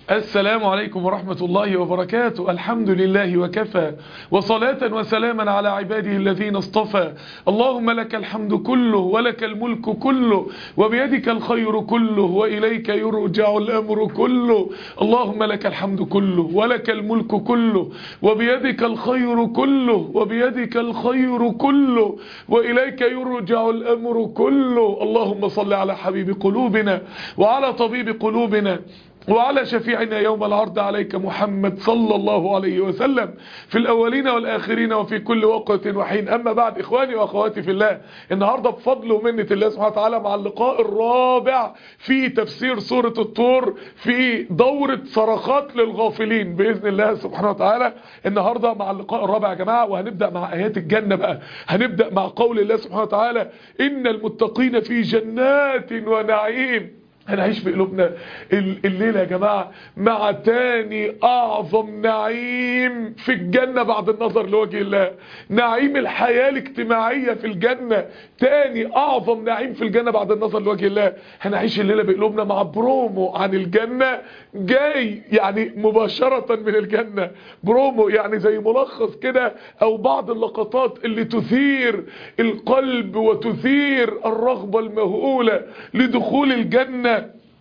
السلام عليكم ورحمة الله وبركاته. الحمد لله وكفى، وصلاة وسلاما على عباده الذين اصطفى. اللهم لك الحمد كله ولك الملك كله وبيدك الخير كله وإليك يرجع الأمر كله. اللهم لك الحمد كله ولك الملك كله وبيدك الخير كله وبيدك الخير كله وإليك يرجع الأمر كله. اللهم صل على حبيب قلوبنا وعلى طبيب قلوبنا وعلى شفيعنا يوم العرض عليك محمد صلى الله عليه وسلم في الأولين والآخرين وفي كل وقت وحين. أما بعد، إخواني وأخواتي في الله، النهاردة بفضل ومنة الله سبحانه وتعالى مع اللقاء الرابع في تفسير سورة الطور في دورة صرخات للغافلين بإذن الله سبحانه وتعالى. النهاردة مع اللقاء الرابع يا جماعة، وهنبدأ مع آيات الجنة بقى. هنبدأ مع قول الله سبحانه وتعالى: إن المتقين في جنات ونعيم. هنعيش في قلوبنا الليلة يا جماعة مع تاني أعظم نعيم في الجنة بعد النظر لوجه الله، نعيم الحياة الاجتماعية في الجنة. تاني أعظم نعيم في الجنة بعد النظر لوجه الله. هنعيش الليلة بقلوبنا مع برومو عن الجنة جاي يعني مباشرة من الجنة. برومو يعني زي ملخص كده أو بعض اللقطات اللي تثير القلب وتثير الرغبة المهولة لدخول الجنة.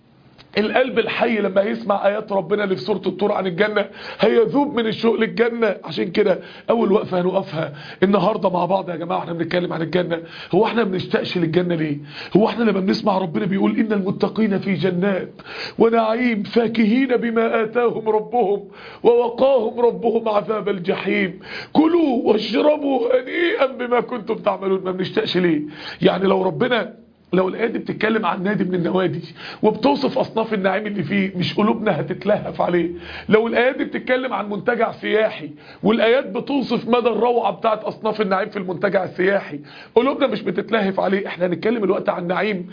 القلب الحي لما يسمع آيات ربنا اللي في سورة الطور عن الجنة هيذوب من الشوق للجنة. عشان كده أول وقفة هنوقفها النهاردة مع بعض يا جماعة، احنا بنتكلم عن الجنة. هو احنا بنشتاقش للجنة ليه؟ هو احنا لما بنسمع ربنا بيقول إن المتقين في جنات ونعيم فاكهين بما آتاهم ربهم ووقاهم ربهم عذاب الجحيم كلوا واشربوا هنيئا بما كنتم تعملون، ما بنشتاقش ليه؟ يعني لو الآيات دي بتتكلم عن نادي من النوادي وبتوصف أصناف النعيم اللي فيه، مش قلوبنا هتتلهف عليه؟ لو الآيات دي بتتكلم عن منتجع سياحي والآيات بتوصف مدى الروعة بتاعت أصناف النعيم في المنتجع السياحي، قلوبنا مش بتتلهف عليه؟ احنا هنتكلم الوقت عن نعيم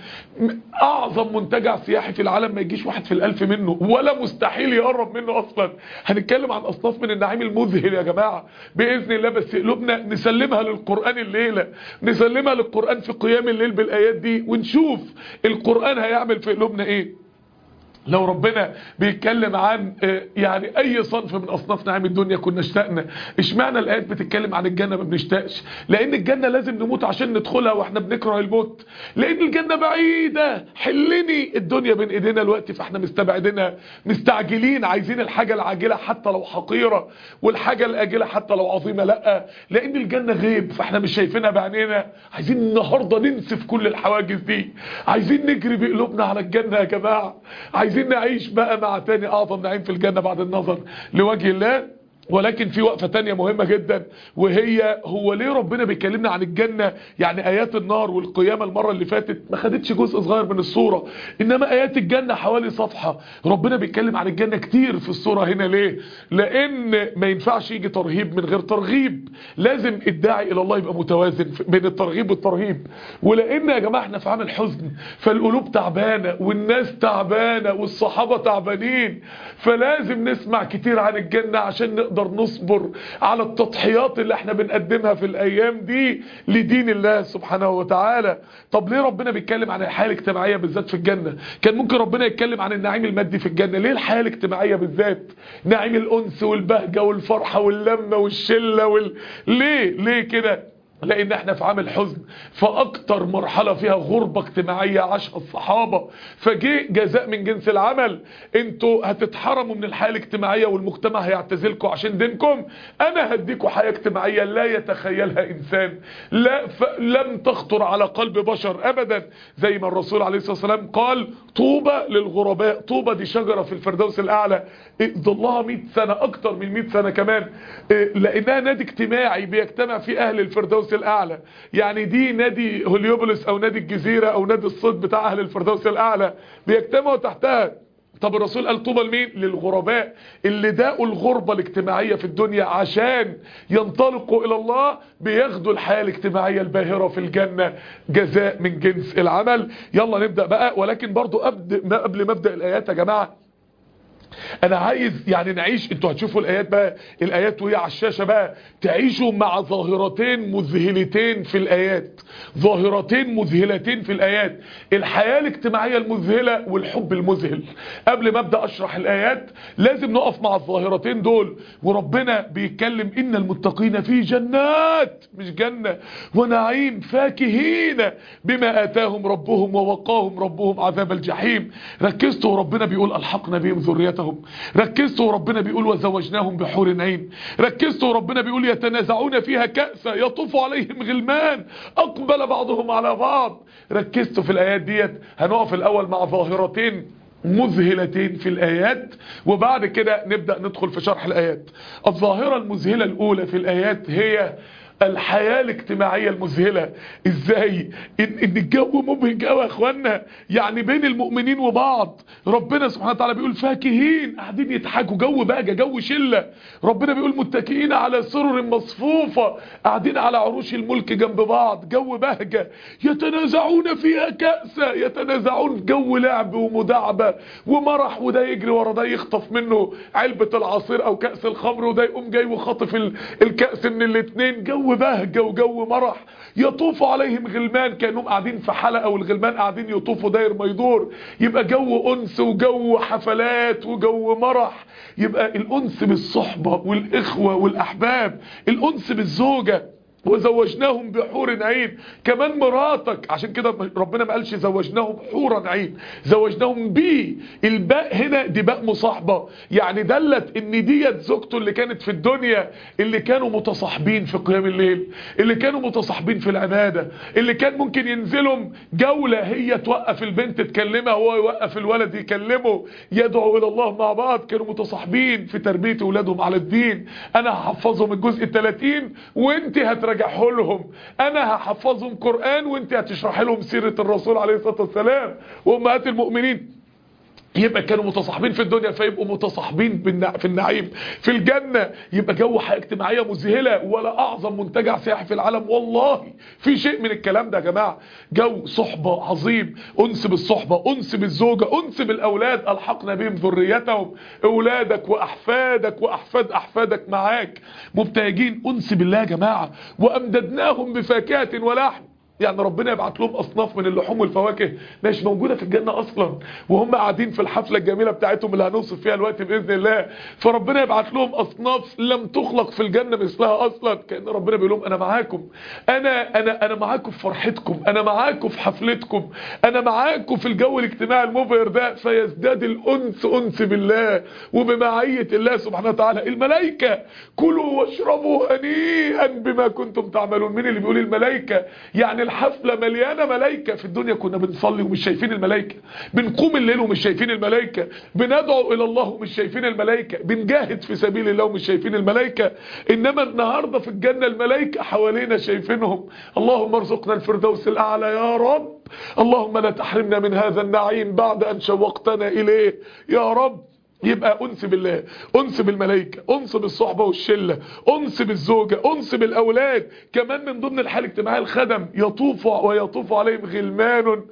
أعظم منتجع سياحي في العالم ما يجيش واحد في الألف منه، ولا مستحيل يقرب منه أصلا. هنتكلم عن أصناف من النعيم المذهل يا جماعة بإذن الله، بس قلوبنا نسلمها للقرآن الليلة، نسلمها للقرآن في قيام الليل بالآيات دي، ونشوف القرآن هيعمل في قلوبنا ايه. لو ربنا بيتكلم عن يعني اي صنف من اصناف نعيم الدنيا كنا اشتقنا، اشمعنى الايات بتتكلم عن الجنة ما بنشتاقش؟ لان الجنة لازم نموت عشان ندخلها واحنا بنكره الموت، لان الجنة بعيدة حلني الدنيا بين ايدينا الوقت، فاحنا مستبعدينها، مستعجلين، عايزين الحاجة العاجلة حتى لو حقيرة والحاجة الاجلة حتى لو عظيمة. لا، لان الجنة غيب فاحنا مش شايفينها بعينينا. عايزين النهاردة ننسف كل الحواجز دي، عايزين نجري بقلوبنا على الجنة يا جماعة، عايزين نعيش بقى مع تاني اعظم نعيم في الجنة بعد النظر لوجه الله. ولكن في وقفة تانية مهمة جدا، وهي هو ليه ربنا بيكلمنا عن الجنة؟ يعني ايات النار والقيامة المرة اللي فاتت ما خدتش جزء صغير من الصورة، انما ايات الجنة حوالي صفحة. ربنا بيتكلم عن الجنة كتير في الصورة هنا. ليه؟ لان ما ينفعش يجي ترهيب من غير ترغيب، لازم الداعي الى الله يبقى متوازن بين الترغيب والترهيب. ولان يا جماعة احنا في عام الحزن، فالقلوب تعبانة والناس تعبانة والصحابة تعبانين، فلازم نسمع كتير عن الجنة عشان نقدر نصبر على التضحيات اللي احنا بنقدمها في الايام دي لدين الله سبحانه وتعالى. طب ليه ربنا بيتكلم عن الحياة الاجتماعية بالذات في الجنة؟ كان ممكن ربنا يتكلم عن النعيم المادي في الجنة، ليه الحياة الاجتماعية بالذات؟ نعيم الانس والبهجة والفرحة واللمة والشلة ليه كده؟ لان احنا في عام الحزن، فاكتر مرحلة فيها غربة اجتماعية عاشها الصحابة، فجاء جزاء من جنس العمل. انتوا هتتحرموا من الحياة الاجتماعية والمجتمع هيعتزلكم عشان دينكم، انا هديكم حياة اجتماعية لا يتخيلها انسان، لم تخطر على قلب بشر ابدا. زي ما الرسول عليه الصلاة والسلام قال: طوبى للغرباء. طوبى دي شجرة في الفردوس الاعلى ظلها 100 سنة، اكتر من 100 سنة كمان، لانها نادي اجتماعي بيجتمع فيه اهل الفردوس الاعلى. يعني دي نادي هوليوبوليس او نادي الجزيرة او نادي الصيد بتاع اهل الفردوس الاعلى بيجتمعوا تحتها. طب الرسول قال طوبى لمين؟ للغرباء اللي داقوا الغربة الاجتماعية في الدنيا عشان ينطلقوا الى الله، بياخدوا الحياة الاجتماعية الباهرة في الجنة جزاء من جنس العمل. يلا نبدأ بقى. ولكن برضو قبل ما ابدأ الايات يا جماعة، انا عايز يعني نعيش، انتوا هتشوفوا الايات بقى، الايات وهي على الشاشة بقى، تعيشوا مع ظاهرتين مذهلتين في الايات، ظاهرتين مذهلتين في الايات، الحياة الاجتماعية المذهلة والحب المذهل. قبل ما ابدأ اشرح الايات لازم نقف مع الظاهرتين دول. وربنا بيتكلم ان المتقين في جنات، مش جنة، ونعيم فاكهين بما اتاهم ربهم ووقاهم ربهم عذاب الجحيم. ركزتوا وربنا بيقول الحقنا بهم ذريتهم، ركزتوا وربنا بيقول وزوجناهم بحور عين، ركزتوا وربنا بيقول يتنازعون فيها كأسا يطوف عليهم غلمان اقبل بعضهم على بعض. ركزتوا في الايات ديت. هنقف الاول مع ظاهرتين مذهلتين في الآيات، وبعد كده نبدأ ندخل في شرح الآيات. الظاهرة المذهلة الأولى في الآيات هي الحياة الاجتماعية المذهلة. ازاي؟ ان الجو مبهج قوي يا اخوانا، يعني بين المؤمنين وبعض. ربنا سبحانه وتعالى بيقول فاكهين، قاعدين يضحكوا، جو بهجة، جو شلة. ربنا بيقول متكئين على سرر مصفوفة، قاعدين على عروش الملك جنب بعض، جو بهجة. يتنازعون فيها كأسا، يتنازعون، جو لعب ومداعبة ومرح، وده يجري ورا ده يخطف منه علبة العصير او كأس الخمر، وده يقوم جاي وخاطف الكأس من الاتنين، جو بهجة وجو مرح. يطوف عليهم غلمان كأنهم قاعدين في حلقة والغلمان قاعدين يطوفوا داير ما يدور. يبقى جو أنس وجو حفلات وجو مرح. يبقى الأنس بالصحبة والإخوة والأحباب، الأنس بالزوجة. وزوجناهم بحور عين، كمان مراتك. عشان كده ربنا ما قالش زوجناهم حورا عين، زوجناهم بيه. الباء هنا دي باء مصاحبة، يعني دلت ان ديت زوجته اللي كانت في الدنيا، اللي كانوا متصاحبين في قيام الليل، اللي كانوا متصاحبين في العبادة، اللي كان ممكن ينزلهم جولة، هي توقف البنت تكلمها، هو يوقف الولد يكلمه، يدعو الى الله مع بعض. كانوا متصاحبين في تربية اولادهم على الدين. انا هحفظهم الجزء 30 وانت هترجعه لهم، انا هحفظهم قرآن وانت هتشرح لهم سيرة الرسول عليه الصلاة والسلام وامهات المؤمنين. يبقى كانوا متصاحبين في الدنيا، فيبقوا متصاحبين في النعيم في الجنة. يبقى جو حياة اجتماعية مذهلة. ولا اعظم منتجع سياحي في العالم والله في شيء من الكلام ده يا جماعة. جو صحبة عظيم، انس بالصحبة، انس بالزوجة، انس بالاولاد. الحقنا بهم ذريتهم، اولادك واحفادك واحفاد احفادك معاك مبتهجين، انس بالله يا جماعة. وامددناهم بفاكهة ولحم، يعني ربنا يبعت لهم اصناف من اللحوم والفواكه مش موجوده في الجنه اصلا، وهم قاعدين في الحفله الجميله بتاعتهم اللي هنوصف فيها دلوقتي باذن الله. فربنا يبعت لهم اصناف لم تخلق في الجنه مثلها اصلا. كأن ربنا بيقول لهم انا معاكم، انا معاكم في فرحتكم، انا معاكم في حفلتكم، انا معاكم في الجو الاجتماعي المبهر ده. فيزداد الانس انس بالله وبمعيه الله سبحانه وتعالى. الملائكه كلوا واشربوا هنيئا بما كنتم تعملون. مين اللي بيقول؟ الملائكه. يعني الحفلة مليانة ملائكة. في الدنيا كنا بنصلي ومش شايفين الملائكة، بنقوم الليل ومش شايفين الملائكة، بندعو إلى الله ومش شايفين الملائكة، بنجاهد في سبيل الله ومش شايفين الملائكة. إنما النهاردة في الجنة الملائكة حوالينا شايفينهم. اللهم ارزقنا الفردوس الأعلى يا رب. اللهم لا تحرمنا من هذا النعيم بعد أن شوقتنا إليه يا رب. يبقى انس بالله، انس بالملائكه، انس بالصحبه والشله، انس بالزوجه، انس بالاولاد. كمان من ضمن الحاله الاجتماعيه الخدم. ويطوف عليهم غلمان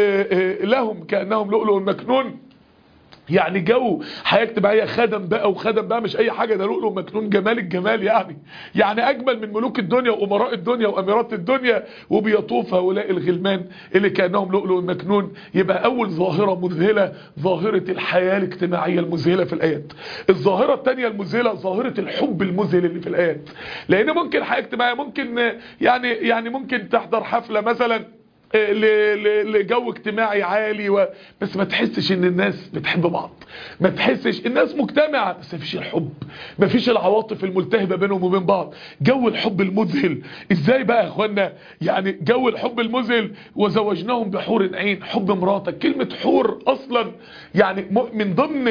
لهم كانهم لؤلؤ مكنون. يعني جو حياة اجتماعية، خدم بقى، وخدم بقى مش اي حاجة، ده لؤلؤ مكنون، جمال الجمال يعني اجمل من ملوك الدنيا وامراء الدنيا واميرات الدنيا. وبيطوف هؤلاء الغلمان اللي كانهم لؤلؤ مكنون. يبقى اول ظاهرة مذهلة ظاهرة الحياة الاجتماعية المذهلة في الايات. الظاهرة الثانية المذهلة ظاهرة الحب المذهل اللي في الايات. لان ممكن حياة اجتماعية، ممكن يعني ممكن تحضر حفلة مثلا لجو اجتماعي عالي بس ما تحسش ان الناس بتحب بعض، ما تحسش الناس مجتمعة، بس ما فيش الحب، ما فيش العواطف الملتهبة بينهم وبين بعض. جو الحب المذهل ازاي بقى يا اخوانا؟ يعني جو الحب المذهل وزوجناهم بحور عين. حب مراتك، كلمة حور اصلا يعني من ضمن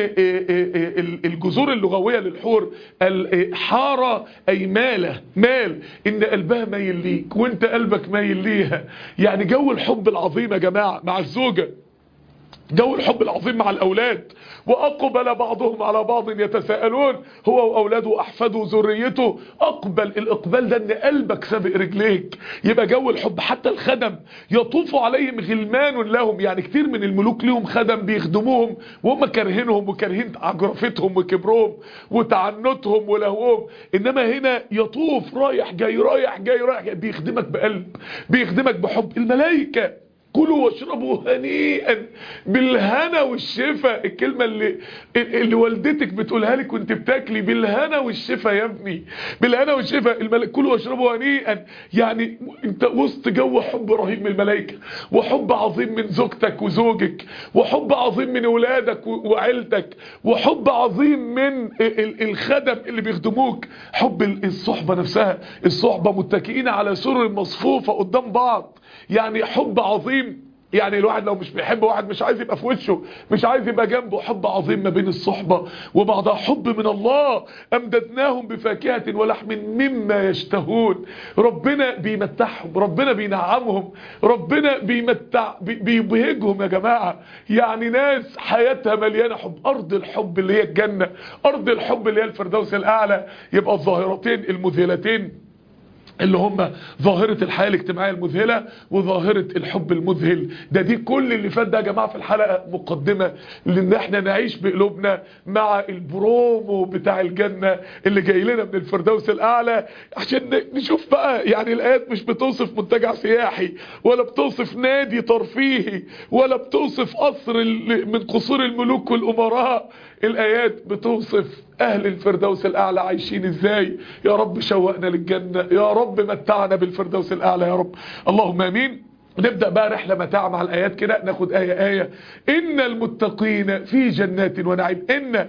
الجذور اللغوية للحور الحارة اي مال، ان قلبها مايل ليك وانت قلبك مايل ليها. يعني جو الحب العظيم يا جماعة مع الزوجة. جو الحب العظيم مع الأولاد، وأقبل بعضهم على بعض يتساءلون، هو وأولاده وأحفاده وذريته. أقبل، الإقبال ده إن قلبك سابق رجليك، يبقى جو الحب. حتى الخدم يطوف عليهم غلمان لهم، يعني كتير من الملوك لهم خدم بيخدموهم وهم كارهينهم وكارهين عجرفتهم وكبرهم وتعنتهم ولهوهم، إنما هنا يطوف رايح جاي رايح جاي رايح جاي، بيخدمك بقلب، بيخدمك بحب. الملائكة كلوا واشربوا هنيئا بالهنا والشفا، الكلمة اللي والدتك بتقولها لك وانت بتاكلي، بالهنا والشفا يا ابني، بالهنا والشفا. كلوا واشربوا هنيئا، يعني انت وسط جو حب رهيب من الملائكة، وحب عظيم من زوجتك وزوجك، وحب عظيم من اولادك وعيلتك، وحب عظيم من الخدم اللي بيخدموك، حب الصحبة نفسها، الصحبة متكئين على سرر مصفوفة قدام بعض، يعني حب عظيم. يعني الواحد لو مش بيحب واحد مش عايز يبقى في وشه، مش عايز يبقى جنبه. حب عظيم ما بين الصحبة وبعضها، حب من الله. أمددناهم بفاكهة ولحم مما يشتهون، ربنا بيمتعهم، ربنا بينعمهم، ربنا بيبهجهم يا جماعة. يعني ناس حياتها مليانة حب، أرض الحب اللي هي الجنة، أرض الحب اللي هي الفردوس الأعلى. يبقى الظاهرتين المذهلتين اللي هم ظاهرة الحياة الاجتماعية المذهلة وظاهرة الحب المذهل، دي كل اللي فات ده يا جماعة في الحلقة مقدمة لان احنا نعيش بقلوبنا مع البرومو بتاع الجنة اللي جاي لنا من الفردوس الاعلى، عشان نشوف بقى. يعني الايات مش بتوصف منتجع سياحي، ولا بتوصف نادي ترفيهي، ولا بتوصف قصر من قصور الملوك والامراء. الايات بتوصف اهل الفردوس الاعلى عايشين ازاي. يا رب شوقنا للجنة، يا رب متعنا بالفردوس الاعلى يا رب، اللهم امين. نبدأ بقى رحلة متاع مع الآيات كده، ناخد آية. إن المتقين في جنات ونعيم.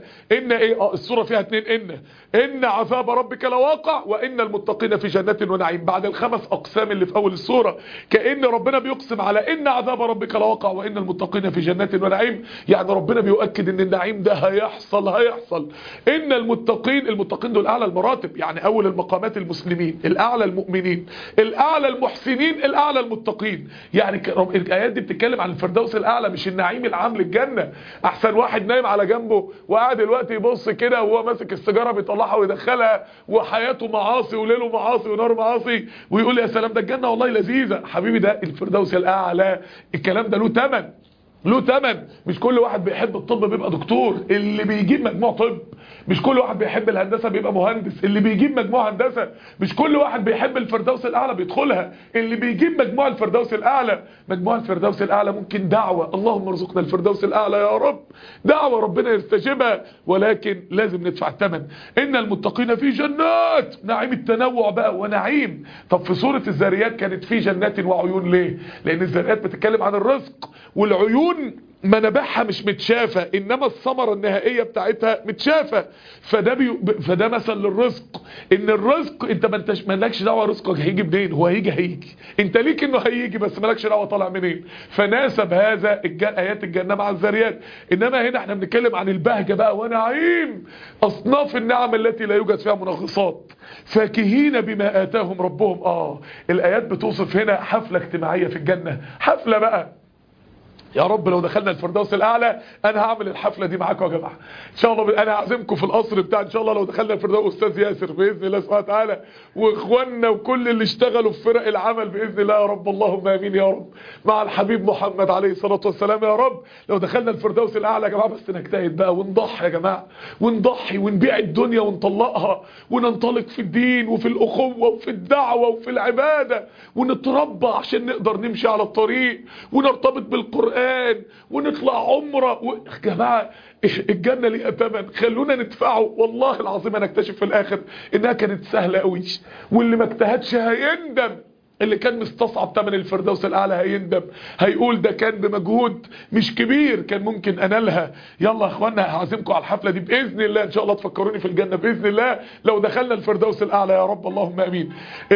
إن إيه؟ السورة فيها 2 إن عذاب ربك لواقع، وإن المتقين في جنات ونعيم، بعد الخمس أقسام اللي في أول السورة. كأن ربنا بيقسم على إن عذاب ربك لواقع وإن المتقين في جنات ونعيم، يعني ربنا بيؤكد إن النعيم ده هيحصل. إن المتقين دول أعلى المراتب، يعني أول المقامات المسلمين، الأعلى المؤمنين، الأعلى المحسنين، الأعلى المتقين. يعني الآيات دي بتتكلم عن الفردوس الأعلى، مش النعيم العام للجنة. أحسن واحد نايم على جنبه وقاعد دلوقتي يبص كده وهو ماسك السيجارة بيطلعها ويدخلها، وحياته معاصي وليله معاصي ونار معاصي، ويقول يا سلام ده الجنة والله لذيذة. حبيبي ده الفردوس الأعلى، الكلام ده له ثمن، له ثمن. مش كل واحد بيحب الطب بيبقى دكتور، اللي بيجيب مجموع طب. مش كل واحد بيحب الهندسة بيبقى مهندس، اللي بيجيب مجموع هندسة. مش كل واحد بيحب الفردوس الأعلى بيدخلها، اللي بيجيب مجموع الفردوس الأعلى. مجموع الفردوس الأعلى ممكن دعوة، اللهم ارزقنا الفردوس الأعلى يا رب، دعوة ربنا يستجيبها، ولكن لازم ندفع الثمن. إن المتقين في جنات، نعيم التنوع بقى ونعيم. طب في سورة الذاريات كانت في جنات وعيون ليه؟ لأن الذاريات بتتكلم عن الرزق، والعيون منابعها مش متشافة، انما الثمرة النهائية بتاعتها متشافة. فده مثل للرزق، ان الرزق انت مالكش دعوة رزقك هيجي منين، هو هيجي انت ليك انه هيجي، بس مالكش دعوة طالع منين. فناسب هذا ايات الجنة مع الذاريات. انما هنا احنا بنتكلم عن البهجة بقى ونعيم، اصناف النعم التي لا يوجد فيها منغصات، فاكهين بما آتاهم ربهم. الايات بتوصف هنا حفلة اجتماعية في الجنة، حفلة بقى. يا رب لو دخلنا الفردوس الاعلى انا هعمل الحفله دي معاكم يا جماعه ان شاء الله. انا هعزمكم في القصر بتاع ان شاء الله لو دخلنا الفردوس، استاذ ياسر باذن الله سبحانه وتعالى، واخواننا وكل اللي اشتغلوا في فرق العمل باذن الله يا رب، اللهم امين يا رب، مع الحبيب محمد عليه الصلاه والسلام يا رب. لو دخلنا الفردوس الاعلى يا جماعه، بس نجتهد بقى ونضحي يا جماعه، ونضحي ونبيع الدنيا ونطلقها، وننطلق في الدين وفي الاخوه وفي الدعوه وفي العباده، ونتربى عشان نقدر نمشي على الطريق، ونرتبط بالقران، ونطلع عمره. يا جماعه الجنه ليها ثمن، خلونا ندفعه. والله العظيم هنكتشف في الاخر انها كانت سهله قوي، واللي ما اجتهدش هيندم. اللي كان مستصعب ثمن الفردوس الاعلى هيندم، هيقول ده كان بمجهود مش كبير كان ممكن انالها. يلا يا اخوانا هعزمكم على الحفله دي باذن الله، ان شاء الله تفكروني في الجنه باذن الله لو دخلنا الفردوس الاعلى يا رب، اللهم امين.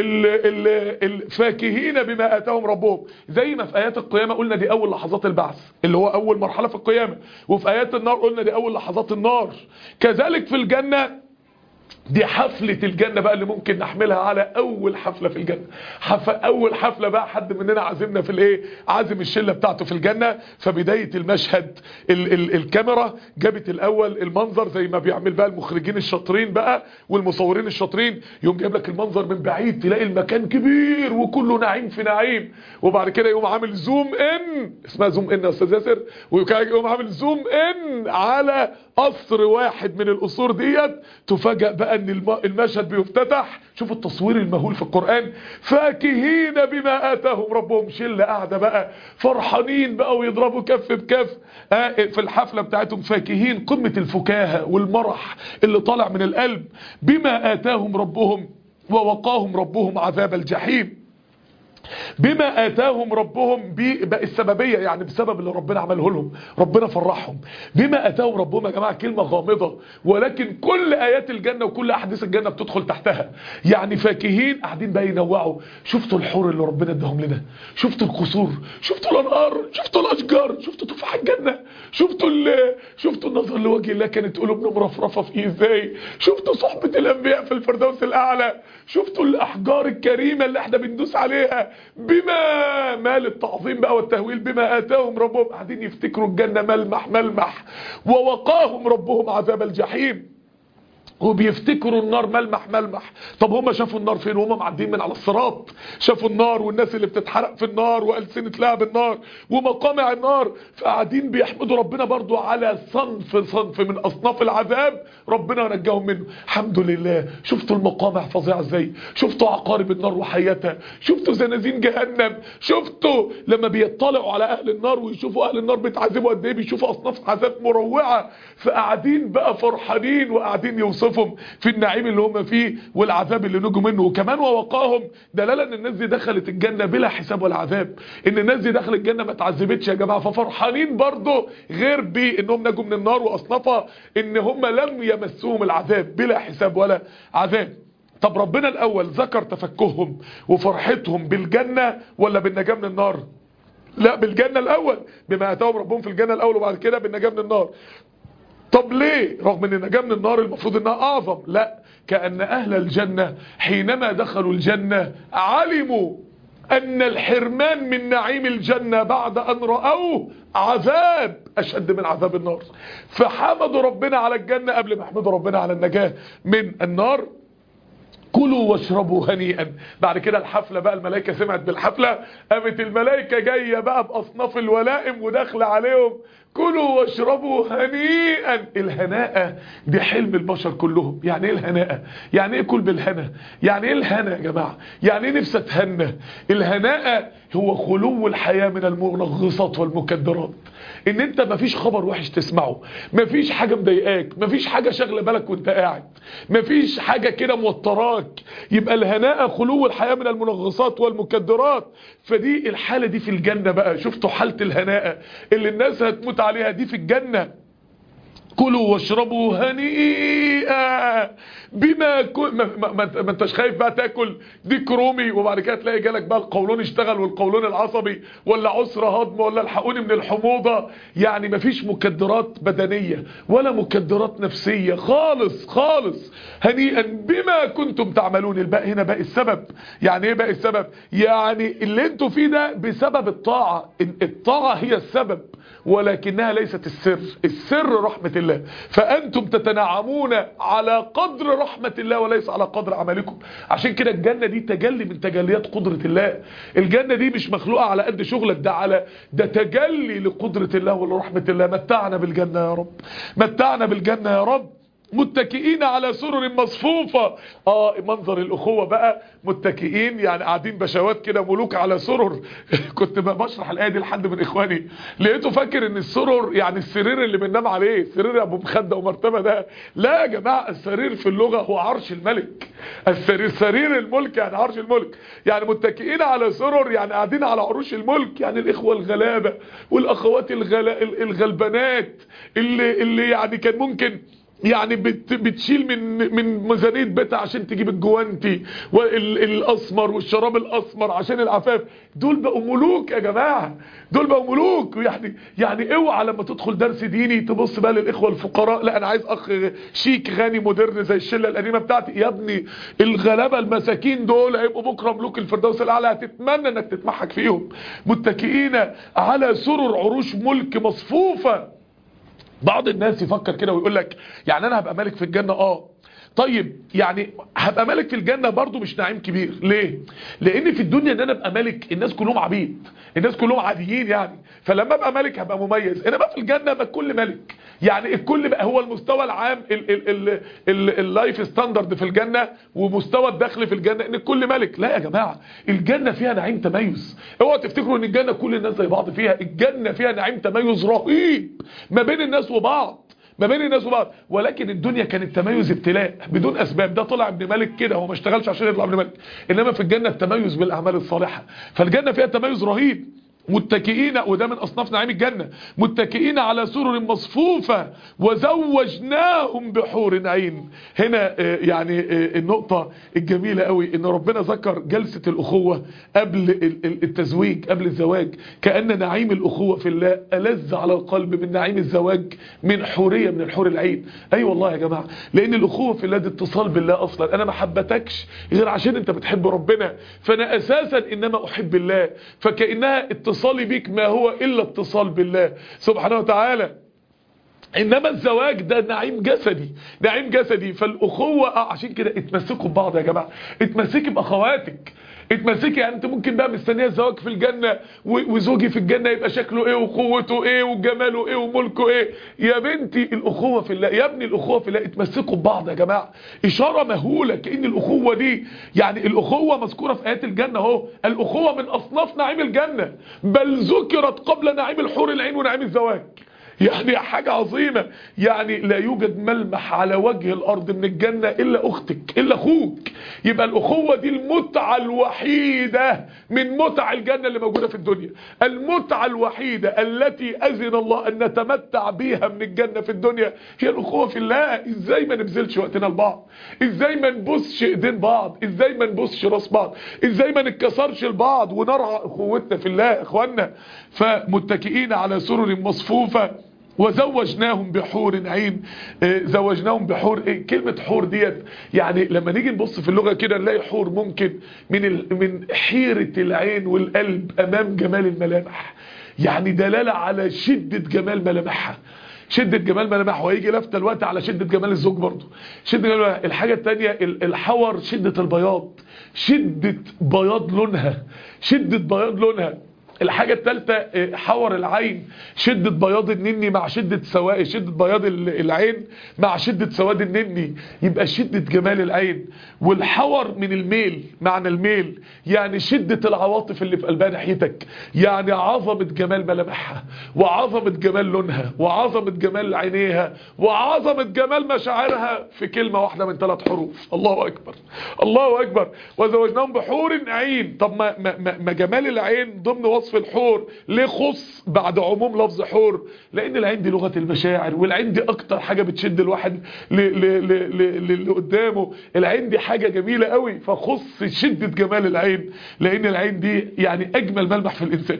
الفاكهين بما اتاهم ربهم، زي ما في ايات القيامه قلنا دي اول لحظات البعث اللي هو اول مرحله في القيامه، وفي ايات النار قلنا دي اول لحظات النار. كذلك في الجنه دي حفلة الجنة بقى اللي ممكن نحملها على اول حفلة في الجنة. اول حفلة بقى حد مننا عازمنا في الايه، عازم الشلة بتاعته في الجنة. فبداية المشهد الكاميرا جابت الاول المنظر زي ما بيعمل بقى المخرجين الشاطرين بقى والمصورين الشاطرين، يوم جايب لك المنظر من بعيد تلاقي المكان كبير وكله نعيم في نعيم، وبعد كده يقوم عامل زوم ان، اسمها زوم ان يا استاذ ياسر، ويقوم عامل زوم ان على قصر واحد من القصور ديت. تفاجأ بقى ان المشهد بيفتتح. شوف التصوير المهول في القرآن، فاكهين بما آتاهم ربهم، شلة قاعدة بقى فرحانين بقى ويضربوا كف بكف في الحفلة بتاعتهم، فاكهين قمة الفكاهة والمرح اللي طالع من القلب. بما آتاهم ربهم ووقاهم ربهم عذاب الجحيم. بما آتاهم ربهم بقى السببية، يعني بسبب اللي ربنا عمله لهم ربنا فرحهم. بما آتاهم ربهم يا جماعة كلمة غامضة، ولكن كل آيات الجنة وكل أحاديث الجنة بتدخل تحتها. يعني فاكهين قاعدين بقى ينوعوا. شفتوا الحور اللي ربنا اداهم لنا، شفتوا القصور، شفتوا الأنهار، شفتوا الأشجار، شفتوا تفاح الجنة، شفتوا النظر لوجه الله كانت قلوبنا مرفرفة فيه ازاي، شفتوا صحبة الأنبياء في الفردوس الأعلى، شفتوا الأحجار الكريمة اللي احنا بندوس عليها. بما مال التعظيم بقى والتهويل، بما آتاهم ربهم، قاعدين يفتكروا الجنة ملمح ملمح. ووقاهم ربهم عذاب الجحيم، وبيفتكروا النار ملمح ملمح. طب هم شافوا النار فين وهم معديين من على الصراط؟ شافوا النار والناس اللي بتتحرق في النار وألسنة لهب النار ومقامع النار، فقاعدين بيحمدوا ربنا برضو على صنف من أصناف العذاب ربنا نجاهم منه. الحمد لله. شفتوا المقامع فظيعة ازاي، شفتوا عقارب النار وحياتها، شفتوا زنازين جهنم، شفتوا لما بيطلعوا على أهل النار ويشوفوا أهل النار بيتعذبوا قد ايه، بيشوفوا أصناف عذاب مروعة. فقاعدين بقى فرحانين وقاعدين يوصفوا في النعيم اللي هم فيه والعذاب اللي نجوا منه. وكمان ووقاهم دلاله ان الناس دي دخلت الجنه بلا حساب ولا عذاب، ان الناس دي دخلت الجنه ما اتعذبتش يا جماعه. ففرحانين برضه غير بانهم نجوا من النار واصنافها ان هم لم يمسوهم العذاب بلا حساب ولا عذاب. طب ربنا الاول ذكر تفكههم وفرحتهم بالجنه ولا بالنجاه من النار؟ لا، بالجنه الاول، بما اتاهم ربهم في الجنه الاول، وبعد كده بالنجاه من النار. طب ليه؟ رغم ان النجاة من النار المفروض انها اعظم. لا، كأن اهل الجنة حينما دخلوا الجنة علموا ان الحرمان من نعيم الجنة بعد ان رأوه عذاب اشد من عذاب النار، فحمدوا ربنا على الجنة قبل ما يحمدوا ربنا على النجاة من النار. كلوا واشربوا هنيئا. بعد كده الحفلة بقى، الملائكة سمعت بالحفلة، قامت الملائكة جاية بقى بأصناف الولائم وداخله عليهم. كلوا واشربوا هنيئا. الهناءة دي حلم البشر كلهم. يعني ايه الهناءة؟ يعني ايه كل بالهنا؟ يعني ايه الهنا يا جماعة؟ يعني ايه نفسي اتهنى؟ الهناءة هو خلو الحياة من المنغصات والمكدرات، ان انت مفيش خبر وحش تسمعه، مفيش حاجة مضايقاك، مفيش حاجة شغلة بالك وانت قاعد، مفيش حاجة كده موتراك. يبقى الهناء خلو الحياة من المنغصات والمكدرات. فدي الحالة دي في الجنة بقى. شفتوا حالة الهناء اللي الناس هتموت عليها دي في الجنة. كلوا واشربوا هنيئا بما ما انتش خايف بقى تاكل ديك رومي وبعد كده تلاقي جالك بقى القولون اشتغل والقولون العصبي ولا عسر هضم ولا الحقوني من الحموضة. يعني مفيش مكدرات بدنية ولا مكدرات نفسية خالص خالص. هنيئا بما كنتم تعملون. الباء هنا باء السبب. يعني ايه باء السبب؟ يعني اللي انتوا فيه ده بسبب الطاعة. الطاعة هي السبب ولكنها ليست السر. السر رحمة الله، فأنتم تتنعمون على قدر رحمة الله وليس على قدر عملكم. عشان كده الجنة دي تجلي من تجليات قدرة الله. الجنة دي مش مخلوقة على قد شغلك، ده تجلي لقدرة الله ولرحمة الله. متعنا بالجنة يا رب، متعنا بالجنة يا رب. متكئين على سرر مصفوفة. منظر الأخوة بقى، متكئين يعني قاعدين بشوات كده ملوك على سرر. كنت بشرح الآية دي لحد من إخواني، لقيته فاكر ان السرر يعني السرير اللي بننام عليه، سرير ابو مخدة ومرتبة ده. لا يا جماعة، السرير في اللغة هو عرش الملك. سرير الملك يعني عرش الملك. يعني متكئين على سرر يعني قاعدين على عروش الملك. يعني الإخوة الغلابة والأخوات الغلبانات اللي يعني كان ممكن يعني بتشيل من ميزانيه بيتها عشان تجيب الجوانتي والاسمر والشراب الاسمر عشان العفاف. دول بقوا ملوك يا جماعه، دول بقوا ملوك. يعني اوعى لما تدخل درس ديني تبص بقى للاخوه الفقراء، لا انا عايز اخ شيك غني مودرن زي الشله القديمه بتاعتي. يا ابني الغلابه المساكين دول هيبقوا بكره ملوك الفردوس الاعلى، هتتمنى انك تتمحك فيهم. متكئين على سرر عروش ملك مصفوفه. بعض الناس يفكر كده ويقول لك يعني انا هبقى ملك في الجنة. طيب يعني هبقى ملك في الجنة برضو مش نعيم كبير. ليه؟ لان في الدنيا ان انا ابقى ملك الناس كلهم عبيد، الناس كلهم عاديين يعني، فلما ابقى ملك هبقى مميز. انما في الجنة ابقى الكل ملك، يعني الكل بقى هو المستوى العام اللايف ستاندرد في الجنة، ومستوى الدخل في الجنة ان الكل ملك. لا يا جماعة، الجنة فيها نعيم تميز. اوعوا تفتكروا ان الجنة كل الناس زي بعض فيها. الجنة فيها نعيم تميز رهيب ما بين الناس وبعض، ما بين الناس وبعض. ولكن الدنيا كانت تميز ابتلاء بدون اسباب. ده طلع ابن ملك كده، هو ما اشتغلش عشان يطلع ابن ملك. انما في الجنة التميز بالاعمال الصالحة. فالجنة فيها تميز رهيب. متكئين، وده من اصناف نعيم الجنة، متكئين على سرر مصفوفة وزوجناهم بحور عين. هنا يعني النقطة الجميلة قوي ان ربنا ذكر جلسة الاخوة قبل التزويج، قبل الزواج، كأن نعيم الاخوة في الله ألذ على القلب من نعيم الزواج من حورية من الحور العين. اي والله يا جماعة، لان الاخوة في الله دي اتصال بالله اصلا. انا ما حبتكش غير عشان انت بتحب ربنا، فانا اساسا انما احب الله، فكأنها اتصالي بيك ما هو إلا اتصال بالله سبحانه وتعالى. إنما الزواج ده نعيم جسدي، نعيم جسدي. فالأخوة عشان كده اتمسكوا ببعض يا جماعة، اتمسكي بأخواتك، اتمسكي. يعني انت ممكن بقى مستنيه الزواج في الجنة وزوجي في الجنة يبقى شكله ايه وقوته ايه وجماله ايه وملكه ايه. يا بنتي الأخوة في الله، يا ابني الأخوة في الله، اتمسكوا ببعض يا جماعة. إشارة مهولة كأن الأخوة دي، يعني الأخوة مذكورة في آيات الجنة اهو. الأخوة من أصناف نعيم الجنة، بل ذكرت قبل نعيم الحور العين ونعيم الزواج. يعني حاجة عظيمة. يعني لا يوجد ملمح على وجه الأرض من الجنة إلا أختك إلا أخوك. يبقى الأخوة دي المتعة الوحيدة من متع الجنة اللي موجودة في الدنيا. المتعة الوحيدة التي أذن الله أن نتمتع بيها من الجنة في الدنيا هي الأخوة في الله. إزاي ما نبذلش وقتنا لبعض؟ إزاي ما نبوسش إيدين بعض؟ إزاي ما نبوسش راس بعض؟ إزاي ما نتكسرش لبعض ونرعى أخوتنا في الله إخواننا؟ فمتكئين على سرر مصفوفة وزوجناهم بحور عين. زوجناهم بحور. كلمة حور ديت يعني لما نيجي نبص في اللغة كده نلاقي حور ممكن من حيرة العين والقلب امام جمال الملامح، يعني دلالة على شدة جمال ملامحها، شدة جمال ملامحها. وهيجي لفتة الوقت على شدة جمال الزوج برضه، شدة جمال. الحاجة التانية الحور، شدة البياض، شدة بياض لونها، شدة بياض لونها. الحاجة الثالثة حور العين، شدة بياض النني مع شدة سواد، شدة بياض العين مع شدة سواد النني، يبقى شدة جمال العين. والحور من الميل، معنى الميل يعني شدة العواطف اللي في قلبها ناحيتك، يعني عظمة جمال ملامحها وعظمة جمال لونها وعظمة جمال عينيها وعظمة جمال مشاعرها في كلمة واحدة من 3 حروف. الله أكبر، الله أكبر. وزوجناهم بحور عين. طب ما جمال العين ضمن وصف الحور ليه خص بعد عموم لفظ حور؟ لان العين دي لغة المشاعر، والعين دي اكتر حاجة بتشد الواحد اللي قدامه. العين دي حاجة جميلة قوي، فخص شدة جمال العين، لان العين دي يعني اجمل ملمح في الانسان.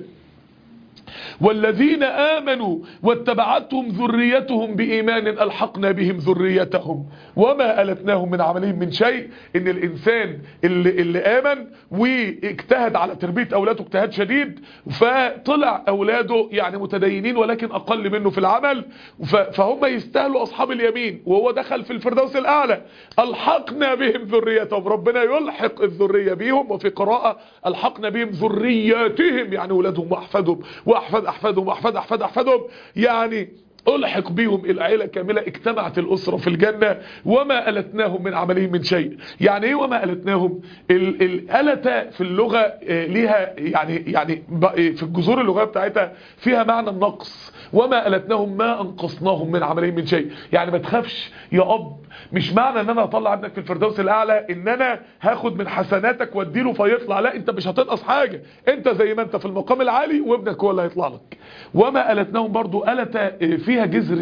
والذين آمنوا واتبعتهم ذريتهم بإيمان ألحقنا بهم ذريتهم وما ألتناهم من عملهم من شيء. إن الإنسان اللي آمن واجتهد على تربية أولاده اجتهاد شديد، فطلع أولاده يعني متدينين ولكن أقل منه في العمل، فهم يستاهلوا أصحاب اليمين، وهو دخل في الفردوس الأعلى. ألحقنا بهم ذريتهم، ربنا يلحق الذرية بهم. وفي قراءة ألحقنا بهم ذرياتهم، يعني أولادهم وأحفادهم وأحفاد أحفادهم وأحفاد أحفاد أحفادهم، يعني ألحق بهم العائلة كاملة، اجتمعت الأسرة في الجنة. وما ألتناهم من عملهم من شيء. يعني إيه وما ألتناهم؟ الألتة في اللغة ليها يعني في الجذور اللغوية بتاعتها فيها معنى النقص وما ألتناهم ما أنقصناهم من عملهم من شيء. يعني ما تخافش يا أب، مش معنى ان انا اطلع ابنك في الفردوس الاعلى ان انا هاخد من حسناتك واديله فيطلع، لا، انت مش هتنقص حاجة، انت زي ما انت في المقام العالي وابنك هو اللي هيطلع لك. وما ألتناهم برضو ألت فيها جذر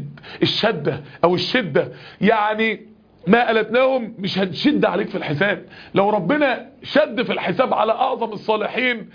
الشدة او الشدة، يعني ما ألتناهم مش هنشد عليك في الحساب. لو ربنا شد في الحساب على أعظم الصالحين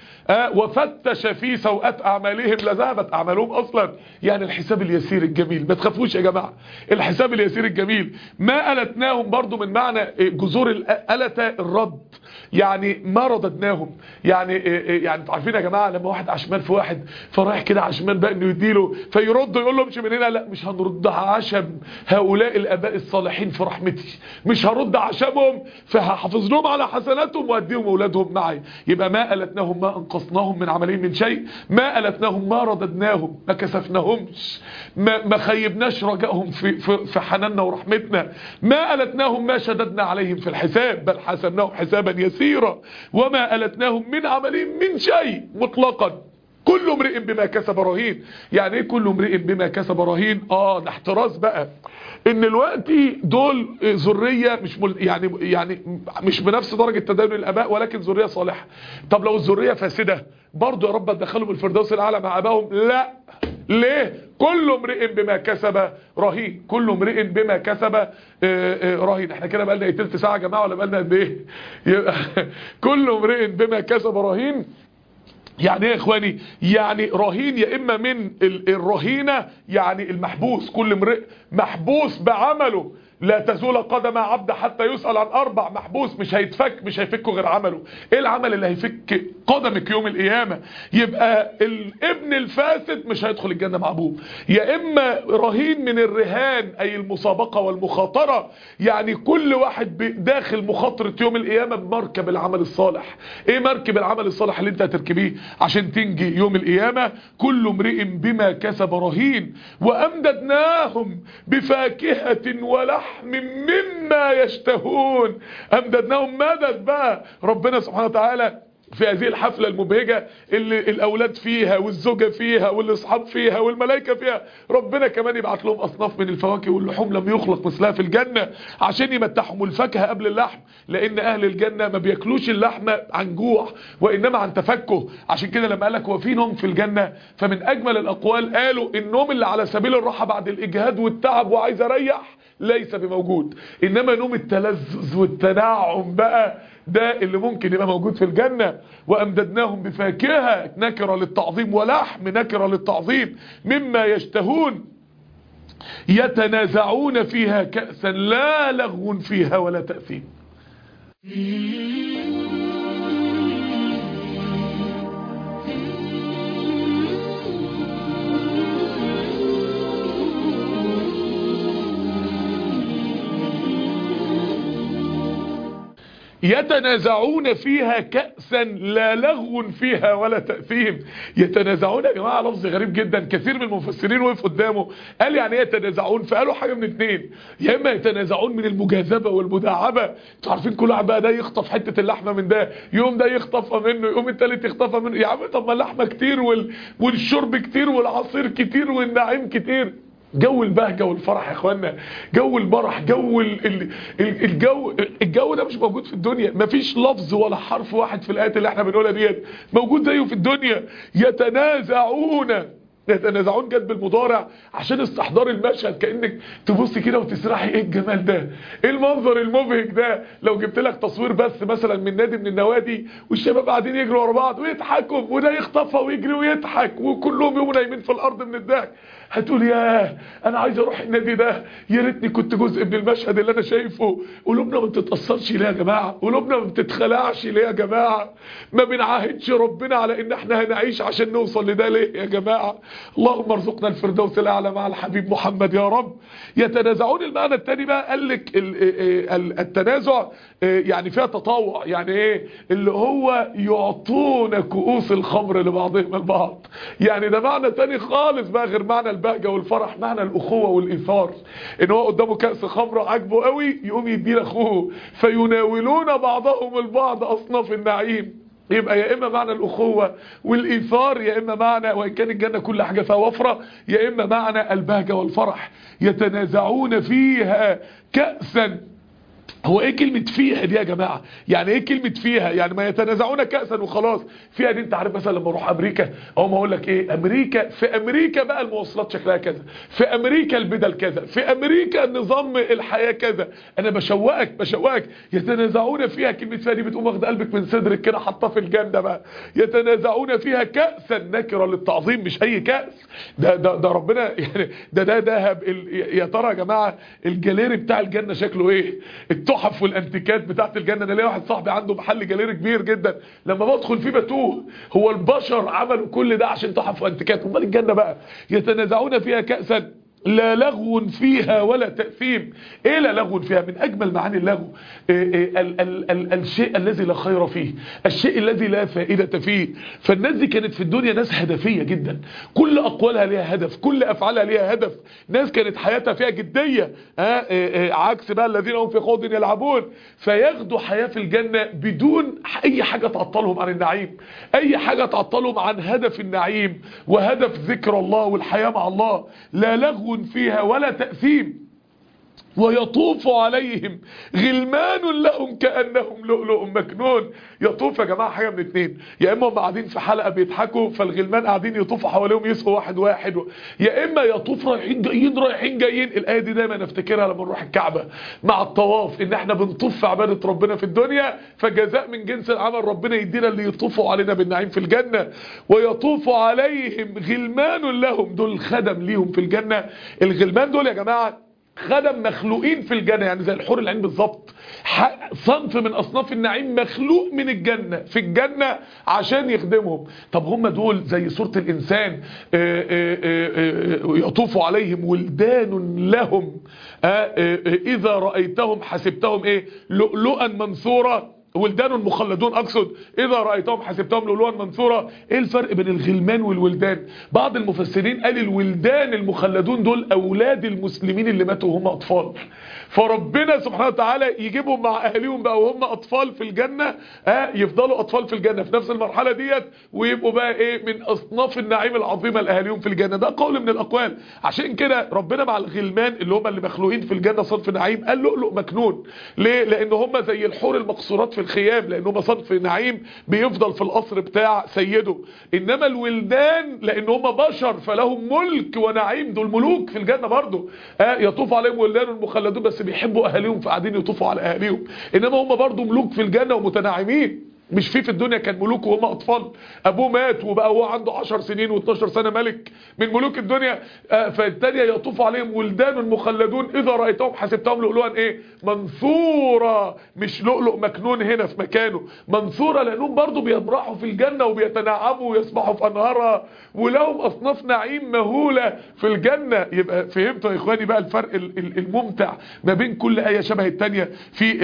وفتش في سوءات أعمالهم لذهبت أعمالهم أصلا. يعني الحساب اليسير الجميل، ما تخافوش يا جماعة، الحساب اليسير الجميل. ما ألتناهم برضو من معنى جذور الألت الرد، يعني ما رددناهم. يعني عارفين يا جماعة لما واحد عشمان في واحد فرايح كده عشمان بقى انه يديله فيرد يقول له امشي من هنا، لا مش هنردها عشم هؤلاء الاباء الصالحين في رحمتي، مش هرد عشمهم، فهحافظ لهم على حسناتهم واديهم اولادهم معي. يبقى ما ألتناهم ما انقصناهم من عملهم من شيء، ما ألتناهم ما رددناهم، ما كسفناهمش، ما خيبناش رجائهم في حناننا ورحمتنا. ما ألتناهم ما شددنا عليهم في الحساب، بل حسبناهم حسابا يسيرا. وما ألتناهم من عملهم من شيء مطلقا، كل امرئ بما كسب رهين. يعني ايه كل امرئ بما كسب رهين؟ ده احتراز بقى، ان الوقت دول ذريه مش يعني مش بنفس درجه تدين الاباء، ولكن ذريه صالحه. طب لو الذريه فاسده برضه يا رب تدخلهم الفردوس الاعلى مع ابائهم؟ لا، ليه؟ كل امرئ بما كسب رهين، كل امرئ بما كسب رهين. احنا كده بقالنا تلت ساعه يا جماعه ولا بقالنا قد ايه؟ يبقى كل امرئ بما كسب رهين. يعني ايه يا اخواني؟ يعني رهين يا اما من الرهينة، يعني المحبوس، كل امرئ محبوس بعمله، لا تزول قدم عبد حتى يسأل عن اربع. محبوس مش هيفكه غير عمله. ايه العمل اللي هيفك قدمك يوم القيامة؟ يبقى الابن الفاسد مش هيدخل الجنة مع ابوه. يا اما رهين من الرهان اي المسابقة والمخاطرة، يعني كل واحد داخل مخاطرة يوم القيامة بمركب العمل الصالح. ايه مركب العمل الصالح اللي انت هتركبيه عشان تنجي يوم القيامة؟ كل امرئ بما كسب رهين. وامددناهم بفاكهة ولحم مما يشتهون. امددناهم مدد بقى ربنا سبحانه وتعالى في هذه الحفلة المبهجة اللي الأولاد فيها والزوجة فيها والأصحاب فيها والملائكة فيها، ربنا كمان يبعت لهم أصناف من الفواكه واللحوم لم يخلق مثلها في الجنة عشان يمتحهم الفاكهة قبل اللحم، لأن أهل الجنة ما بياكلوش اللحمة عن جوع وإنما عن تفكه. عشان كده لما قالك هو في نوم في الجنة، فمن أجمل الأقوال قالوا النوم اللي على سبيل الراحة بعد الإجهاد والتعب وعايز أريح ليس بموجود، إنما نوم التلذذ والتنعم بقى ده اللي ممكن يبقى موجود في الجنة. وأمددناهم بفاكهة نكرة للتعظيم ولحم نكرة للتعظيم مما يشتهون يتنازعون فيها كأسا لا لغو فيها ولا تأثيم. يتنازعون فيها كأسا لا لغو فيها ولا تأثيم. يتنازعون يا جماعة لفظ غريب جدا، كثير من المفسرين وقف قدامه قال يعني ايه يتنازعون؟ فقالوا حاجة من اتنين، يا اما يتنازعون من المجاذبة والمداعبة، انتوا عارفين كل واحد بقى ده يخطف حتة اللحمة من ده، يوم ده يخطفها منه، يوم التالت يخطفها منه. يا عم طب ما اللحمة كتير والشرب كتير والعصير كتير والنعيم كتير. جو البهجة والفرح يا اخوانا، جو المرح، جو الجو ده مش موجود في الدنيا. مفيش لفظ ولا حرف واحد في الآيات اللي احنا بنقولها ديت موجود زيه في الدنيا. يتنازعون جد بالمضارع عشان استحضار المشهد، كأنك تبص كده وتسرحي ايه الجمال ده، ايه المنظر المبهج ده. لو جبت لك تصوير بس مثلا من نادي من النوادي والشباب قاعدين يجروا ورا بعض ويضحكوا وده يخطفها ويجري ويضحك وكلهم يوموا نايمين في الارض من الضحك، هتقول ياه انا عايز اروح النادي ده، يا ريتني كنت جزء من المشهد اللي انا شايفه. قلوبنا ما بتتاثرش ليه يا جماعه؟ قلوبنا ما بتتخلعش ليه يا جماعه؟ ما بنعاهدش ربنا على ان احنا هنعيش عشان نوصل لده ليه يا جماعه؟ اللهم ارزقنا الفردوس الاعلى مع الحبيب محمد يا رب. يتنازعون المعنى الثاني بقى قال لك التنازع يعني فيها تطوع، يعني ايه؟ اللي هو يعطون كؤوس الخمر لبعضهم البعض، يعني ده معنى ثاني خالص بقى غير معنى البهجة والفرح، معنى الأخوة والإيثار. إن هو قدامه كأس خمر عجبه قوي يقوم يديه لأخوه، فيناولون بعضهم البعض أصناف النعيم. يبقى يا اما معنى الاخوه والايثار، يا اما معنى وان كان الجنه كل حاجه فيها وفره، يا اما معنى البهجه والفرح. يتنازعون فيها كأسا. هو ايه كلمة فيها دي يا جماعة؟ يعني ايه كلمة فيها؟ يعني ما يتنازعون كأسا وخلاص. فيها دي انت عارف مثلا لما اروح امريكا او ما اقول لك ايه، امريكا، في امريكا بقى المواصلات شكلها كذا، في امريكا البدل كذا، في امريكا نظام الحياة كذا. انا بشوقك. يتنازعون فيها، كلمة فيها دي بتقوم واخد قلبك من صدرك كده حاطاه في الجنة بقى. يتنازعون فيها كأسا، نكرة للتعظيم مش اي كأس. ده ربنا يعني ده دهب. يا ترى يا جماعة الجاليري بتاع الجنة شكله ايه؟ التحف والانتيكات بتاعت الجنة. انا ليا واحد صاحبي عنده محل جاليري كبير جدا، لما بدخل فيه بتوه، هو البشر عملوا كل ده عشان تحف وانتيكات؟ امال الجنة بقى. يتنازعون فيها كأسا لا لغو فيها ولا تأثيم. ايه لا لغو فيها؟ من اجمل معاني اللغو الشيء الذي لا خير فيه، الشيء الذي لا فائدة فيه. فالناس دي كانت في الدنيا ناس هدفية جدا، كل اقوالها ليها هدف، كل افعالها ليها هدف. ناس كانت حياتها فيها جدية، عكس بقى الذين هم في خوض يلعبون. فياخدوا حياة في الجنة بدون اي حاجة تعطلهم عن النعيم، اي حاجة تعطلهم عن هدف النعيم وهدف ذكر الله والحياة مع الله. لا لغو فيها ولا تأثيم. ويطوف عليهم غلمان لهم كأنهم لؤلؤ مكنون. يطوف يا جماعة حاجة من اتنين، يا اما هم قاعدين في حلقة بيضحكوا فالغلمان قاعدين يطوفوا حواليهم يسقوا واحد واحد، يا اما يطوف رايحين جايين. الآية دي دايما نفتكرها لما نروح الكعبة مع الطواف، ان احنا بنطوف في عبادة ربنا في الدنيا، فجزاء من جنس العمل ربنا يدينا اللي يطوفوا علينا بالنعيم في الجنة. ويطوف عليهم غلمان لهم، دول خدم ليهم في الجنة. الغلمان دول يا جماعة خدم مخلوقين في الجنة، يعني زي الحور العين بالظبط، صنف من اصناف النعيم مخلوق من الجنة في الجنة عشان يخدمهم. طب هم دول زي سورة الانسان، يطوف عليهم ولدان لهم اذا رأيتهم حسبتهم ايه؟ لؤلؤا منثورا. ولدان مخلدون اقصد، اذا رأيتهم حسبتهم لؤلؤا منثورا. ايه الفرق بين الغلمان والولدان؟ بعض المفسرين قال الولدان المخلدون دول اولاد المسلمين اللي ماتوا وهم اطفال، فربنا سبحانه وتعالى يجيبهم مع اهاليهم بقى وهم اطفال في الجنة، يفضلوا اطفال في الجنة في نفس المرحلة ديت، ويبقوا بقى ايه من اصناف النعيم العظيمة لاهاليهم في الجنة. ده قول من الاقوال. عشان كده ربنا مع الغلمان اللي هم اللي مخلوقين في الجنة صنف نعيم قال لؤلؤ مكنون. ليه؟ لان هم زي الحور المقصورات في الخيام، لان هم صنف نعيم بيفضل في القصر بتاع سيده. انما الولدان لان هم بشر فلهم ملك ونعيم، دول ملوك في الجنة برضو. يطوف عليهم ولدان مخلدون، بس بيحبوا اهاليهم فقاعدين يطوفوا على اهاليهم. انما هم برضو ملوك في الجنة ومتناعمين. مش في الدنيا كان ملوك وهم اطفال، ابوه مات وبقى هو عنده 10 سنين و12 سنة ملك من ملوك الدنيا. فالتانية يطوف عليهم ولدان مخلدون اذا رأيتهم حسبتهم لؤلؤا ايه؟ منثورا. مش لؤلؤ مكنون هنا في مكانه، منثورا، لانهم برضو بيبرحوا في الجنة وبيتنعموا ويسبحوا في انهارها ولهم اصناف نعيم مهولة في الجنة. يبقى فهمتوا يا اخواني بقى الفرق الممتع ما بين كل آية شبه التانية في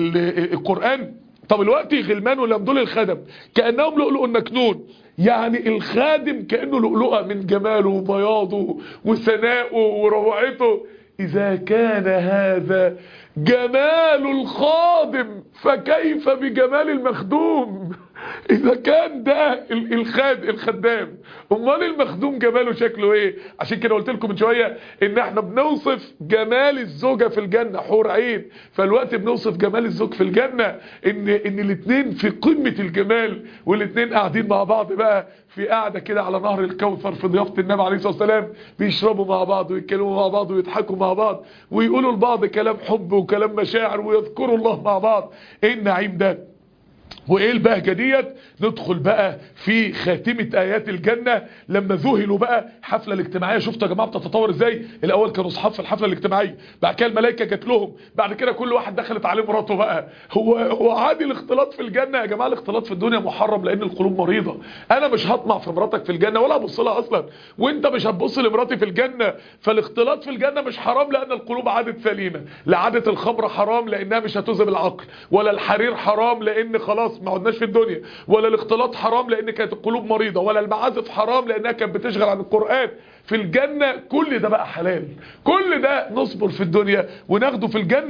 القرآن. طب الوقت غلمان ولم دول الخدم كأنهم لؤلؤ مكنون، يعني الخادم كأنه لؤلؤة من جماله وبياضه وسنائه وروعته. إذا كان هذا جمال الخادم فكيف بجمال المخدوم؟ إذا كان ده الخدام، امال المخدوم جماله شكله ايه؟ عشان كده قلت لكم من شويه ان احنا بنوصف جمال الزوجه في الجنه حور عين، فالوقت بنوصف جمال الزوج في الجنه ان الاثنين في قمه الجمال، والاثنين قاعدين مع بعض بقى في قاعده كده على نهر الكوثر في ضيافه النبي عليه الصلاه والسلام، بيشربوا مع بعض ويتكلموا مع بعض ويضحكوا مع بعض ويقولوا لبعض كلام حب وكلام مشاعر ويذكروا الله مع بعض. ايه النعيم ده وايه البهجة ديت؟ ندخل بقى في خاتمة ايات الجنة لما ذهلوا بقى. حفلة الاجتماعية شفتوا يا جماعة بتتطور ازاي؟ الاول كانوا اصحاب في الحفلة الاجتماعية، بعد كده الملائكة جات لهم، بعد كده كل واحد دخلت عليه مراته بقى. هو عادي الاختلاط في الجنة يا جماعة؟ الاختلاط في الدنيا محرم لان القلوب مريضة. انا مش هطمع في مراتك في الجنة ولا هبص لها اصلا، وانت مش هتبص لمراتي في الجنة. فالاختلاط في الجنة مش حرام لان القلوب عادت سليمة. لا عادة الخمر حرام لانها مش هتذهب العقل، ولا الحرير حرام لان خلاص ما عدناش في الدنيا، ولا الاختلاط حرام لان كانت القلوب مريضة، ولا المعازف حرام لانها كانت بتشغل عن القرآن. في الجنة كل ده بقى حلال، كل ده نصبر في الدنيا وناخده في الجنة.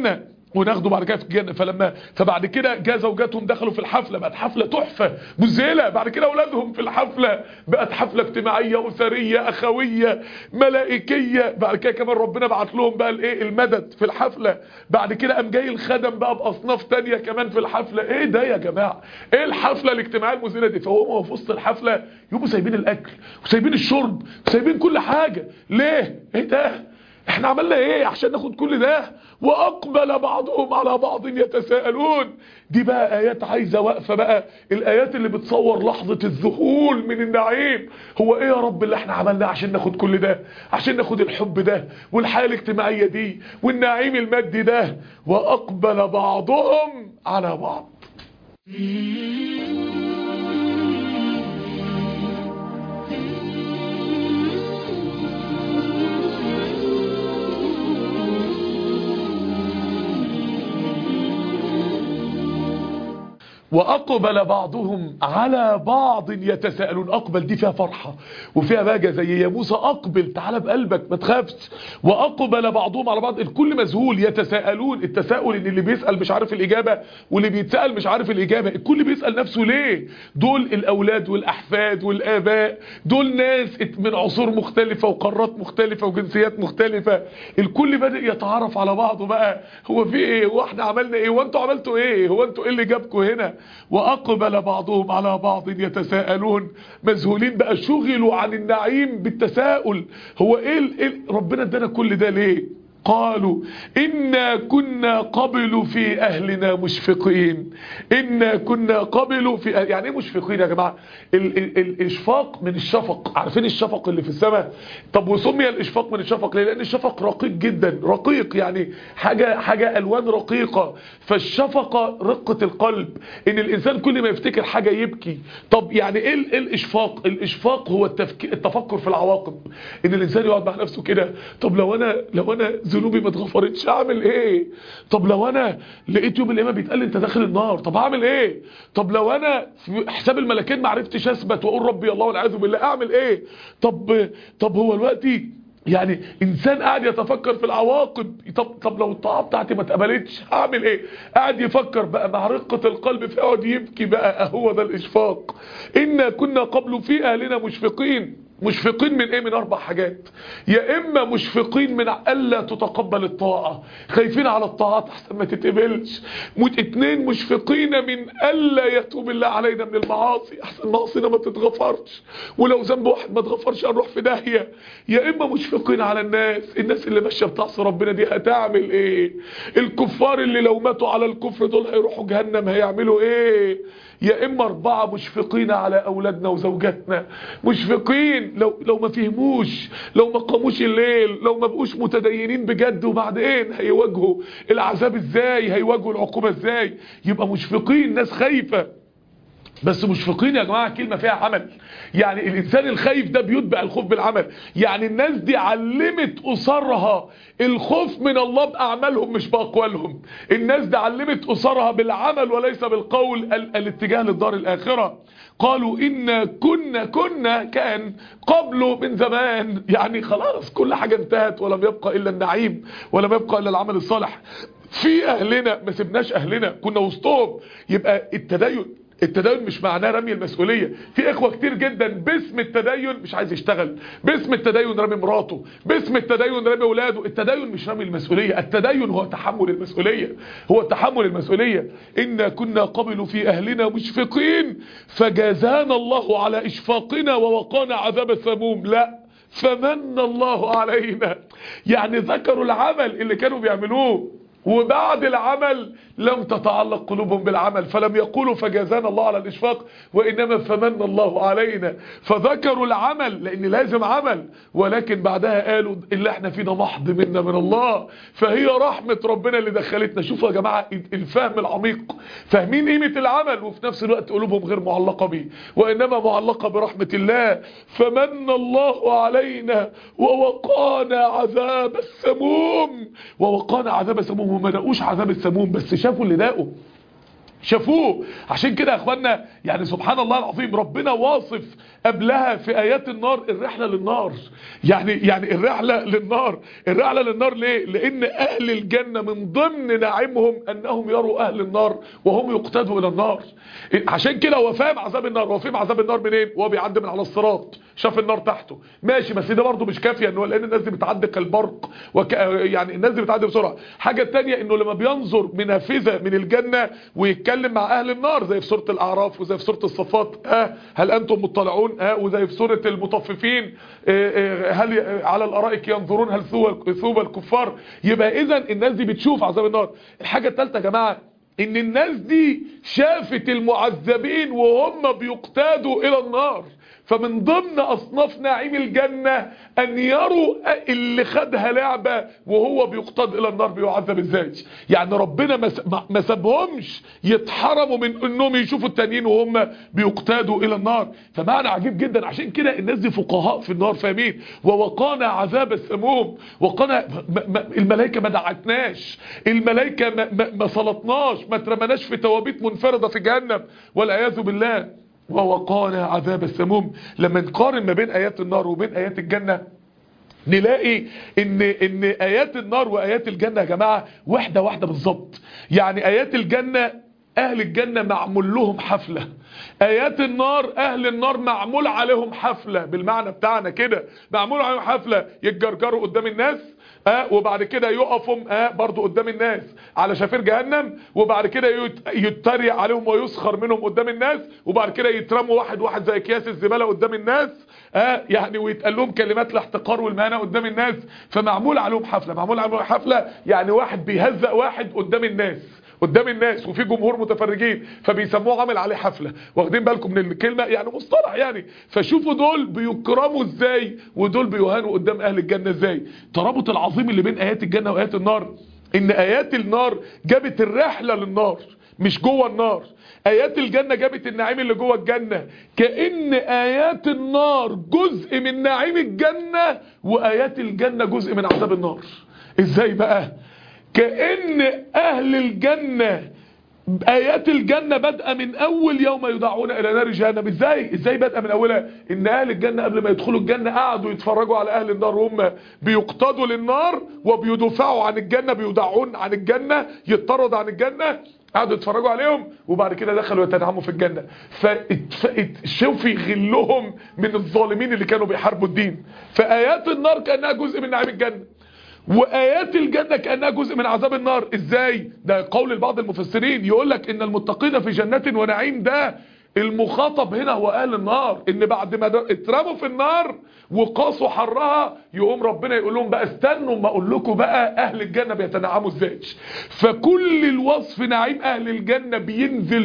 وناخده بعد كده في الجنة. فبعد كده جاء زوجاتهم دخلوا في الحفلة، بقت حفلة تحفة مذهلة. بعد كده اولادهم في الحفلة بقت حفلة اجتماعية أسرية أخوية ملائكية. بعد كده كمان ربنا بعت لهم بقى الايه المدد في الحفلة. بعد كده قام جاي الخدم بقى بأصناف تانية كمان في الحفلة. ايه ده يا جماعة؟ ايه الحفلة الاجتماعية المذهلة دي؟ فهو في وسط الحفلة يبقوا سايبين الاكل وسايبين الشرب وسايبين كل حاجة. ليه؟ ايه ده؟ احنا عملنا ايه عشان ناخد كل ده؟ واقبل بعضهم على بعض يتساءلون. دي بقى ايات عايزه وقفه بقى، الايات اللي بتصور لحظه الذهول من النعيم. هو ايه يا رب اللي احنا عملناه عشان ناخد كل ده؟ عشان ناخد الحب ده والحياه الاجتماعيه دي والنعيم المادي ده. واقبل بعضهم على بعض. وأقبل بعضهم على بعض يتساءلون. أقبل دي فيها فرحة وفيها بهجة، زي يا موسى أقبل تعالى بقلبك ما تخافش. وأقبل بعضهم على بعض، الكل مذهول. يتساءلون، التساؤل إن اللي بيسأل مش عارف الإجابة واللي بيتسأل مش عارف الإجابة. الكل بيسأل نفسه ليه؟ دول الأولاد والأحفاد والآباء، دول ناس من عصور مختلفة وقارات مختلفة وجنسيات مختلفة. الكل بدأ يتعرف على بعضه بقى. هو في إيه؟ هو إحنا عملنا إيه؟ هو أنتوا عملتوا إيه؟ هو أنتوا إيه اللي جابكوا هنا؟ وأقبل بعضهم على بعض يتساءلون. مذهولين بقى، شغلوا عن النعيم بالتساؤل. هو ايه ربنا ادانا كل ده ليه؟ قالوا إنا كنا قبل في أهلنا مشفقين. إنا كنا قبل في يعني ايه مشفقين يا جماعة؟ الإشفاق من الشفق. عارفين الشفق اللي في السماء؟ طب وسمي الإشفاق من الشفق ليه؟ لأن الشفق رقيق جدا، رقيق يعني حاجة ألوان رقيقة. فالشفقة رقة القلب، إن الإنسان كل ما يفتكر حاجة يبكي. طب يعني إيه الإشفاق؟ الإشفاق هو التفكر في العواقب. إن الإنسان يقعد مع نفسه كده، طب لو أنا ذنوبي ما اتغفرتش اعمل ايه؟ طب لو انا لقيت يوم القيامه بيتقال لي انت داخل النار، طب هعمل ايه؟ طب لو انا في حساب الملكين ما عرفتش اثبت واقول ربي الله والعياذ بالله اعمل ايه؟ طب هو دلوقتي يعني انسان قاعد يتفكر في العواقب. طب لو الطاعه بتاعتي ما اتقبلتش هعمل ايه؟ قاعد يفكر بقى مع رقه القلب، فيقعد يبكي بقى. هو ده الاشفاق. إنا كنا قبل في اهلنا مشفقين. مشفقين من ايه؟ من 4 حاجات. يا اما مشفقين من الا تتقبل الطاعة، خايفين على الطاعات احسن ما تتقبلش. 2 مشفقين من الا يتوب الله علينا من المعاصي، احسن معصينا ما تتغفرش، ولو ذنب واحد ما تغفرش هنروح في داهية. يا اما مشفقين على الناس اللي ماشيه بتعصي ربنا دي هتعمل ايه؟ الكفار اللي لو ماتوا على الكفر دول هيروحوا جهنم هيعملوا ايه؟ يا اما 4 مشفقين على اولادنا وزوجاتنا، مشفقين لو ما فهموش، لو ما قاموش الليل، لو ما بقوش متدينين بجد، وبعدين هيواجهوا العذاب ازاي؟ هيواجهوا العقوبة ازاي؟ يبقى مشفقين، ناس خايفة. بس مشفقين يا جماعة كلمة فيها عمل. يعني الإنسان الخايف ده بيتبع الخوف بالعمل. يعني الناس دي علمت أسرها الخوف من الله بأعمالهم مش بأقوالهم. الناس دي علمت أسرها بالعمل وليس بالقول، الاتجاه للدار الآخرة. قالوا إنا كنا كان قبله من زمان. يعني خلاص كل حاجة انتهت ولم يبقى إلا النعيم ولم يبقى إلا العمل الصالح. في أهلنا ما سبناش أهلنا، كنا وسطهم. يبقى التدين مش معناه رمي المسؤولية. في اخوة كتير جدا باسم التدين مش عايز يشتغل، باسم التدين رمي مراته، باسم التدين رمي اولاده. التدين مش رمي المسؤولية، التدين هو تحمل المسؤولية، هو تحمل المسؤولية. إنا كنا قبل في أهلنا مشفقين فجازانا الله على إشفاقنا ووقانا عذاب السموم. لا، فمن الله علينا. يعني ذكروا العمل اللي كانوا بيعملوه، وبعد العمل لم تتعلق قلوبهم بالعمل، فلم يقولوا فجازانا الله على الإشفاق، وإنما فمن الله علينا. فذكروا العمل لأن لازم عمل، ولكن بعدها قالوا اللي احنا فينا محض منا من الله، فهي رحمة ربنا اللي دخلتنا. شوفوا يا جماعة الفهم العميق، فاهمين قيمة العمل وفي نفس الوقت قلوبهم غير معلقة به، وإنما معلقة برحمة الله. فمن الله علينا ووقانا عذاب السموم. ووقانا عذاب السموم، وما دقوش عذاب السموم بس شافوا اللي داقوا. شافوه. عشان كده يا اخوانا يعني سبحان الله العظيم ربنا واصف قبلها في ايات النار الرحله للنار. يعني الرحله للنار ليه؟ لان اهل الجنه من ضمن نعيمهم انهم يروا اهل النار وهم يقتادوا الى النار. عشان كده هو فاهم عذاب النار. هو فاهم عذاب النار منين؟ وهو بيعدي من على الصراط شاف النار تحته ماشي، بس ده برضه مش كافيه انه لان الناس دي بتعدي كالبرق يعني الناس دي بتعدي بسرعه. حاجه ثانيه انه لما بينظر منافذه من الجنه ويتكلم مع اهل النار زي في سوره الاعراف وزي في سوره الصفات هل انتم مطلعون وزي في سوره المطففين هل على الارائك ينظرون هل ثوب الكفار. يبقى اذا الناس دي بتشوف عذاب النار. الحاجه الثالثه يا جماعه ان الناس دي شافت المعذبين وهم بيقتادوا الى النار. فمن ضمن اصناف نعيم الجنة ان يروا اللي خدها لعبة وهو بيقتاد الى النار بيعذب ازاي. يعني ربنا ما سابهمش يتحرموا من انهم يشوفوا التانيين وهم بيقتادوا الى النار. فمعنى عجيب جدا. عشان كده الناس دي فقهاء في النار فاهمين. ووقانا عذاب السموم. وقانا الملائكة ما دعتناش، الملائكة ما صلتناش، ما ترمناش في توابيت منفردة في جهنم والعياذ بالله. ووقانا عذاب السموم. لما نقارن ما بين ايات النار وبين ايات الجنة نلاقي ان ايات النار وايات الجنة يا جماعة واحدة بالظبط. يعني ايات الجنة اهل الجنة معمول لهم حفلة، ايات النار اهل النار معمول عليهم حفلة بالمعنى بتاعنا كده، معمول عليهم حفلة يتجرجروا قدام الناس وبعد كده يقفوا برضو قدام الناس على شفير جهنم، وبعد كده يتريق عليهم ويسخر منهم قدام الناس، وبعد كده يترموا واحد زي اكياس الزبالة قدام الناس يعني ويتقال لهم كلمات الاحتقار والمهانة قدام الناس. فمعمول عليهم حفلة يعني واحد بيهزق واحد قدام الناس وفي جمهور متفرجين فبيسموه عامل عليه حفلة. واخدين بالكم من الكلمة؟ يعني مصطلح يعني. فشوفوا دول بيكرموا ازاي ودول بيهانوا قدام اهل الجنة ازاي. ترابط العظيم اللي بين ايات الجنة وايات النار ان ايات النار جابت الرحلة للنار مش جوه النار. ايات الجنة جابت النعيم اللي جوه الجنة. كأن ايات النار جزء من نعيم الجنة وايات الجنة جزء من عذاب النار. ازاي بقى؟ كأن اهل الجنة ايات الجنة بدأ من اول يوم يدعون الى نار جهنم. ازاي بدأ من اولها؟ ان اهل الجنة قبل ما يدخلوا الجنة قعدوا يتفرجوا على اهل النار وهم بيقتادوا للنار وبيدافعوا عن الجنة، بيدعون عن الجنة، يطردوا عن الجنة، قعدوا يتفرجوا عليهم وبعد كده دخلوا يتنعموا في الجنة. فشوفي غلهم من الظالمين اللي كانوا بيحاربوا الدين. فآيات النار كأنها جزء من نعيم الجنة وآيات الجنة كأنها جزء من عذاب النار. ازاي؟ ده قول لبعض المفسرين يقولك ان المتقين في جنات ونعيم ده المخاطب هنا هو اهل النار، ان بعد ما اترموا في النار وقاسوا حرها يقوم ربنا يقول لهم بقى استنوا ما اقول لكم بقى اهل الجنة بيتنعموا ازاي. فكل الوصف نعيم اهل الجنة بينزل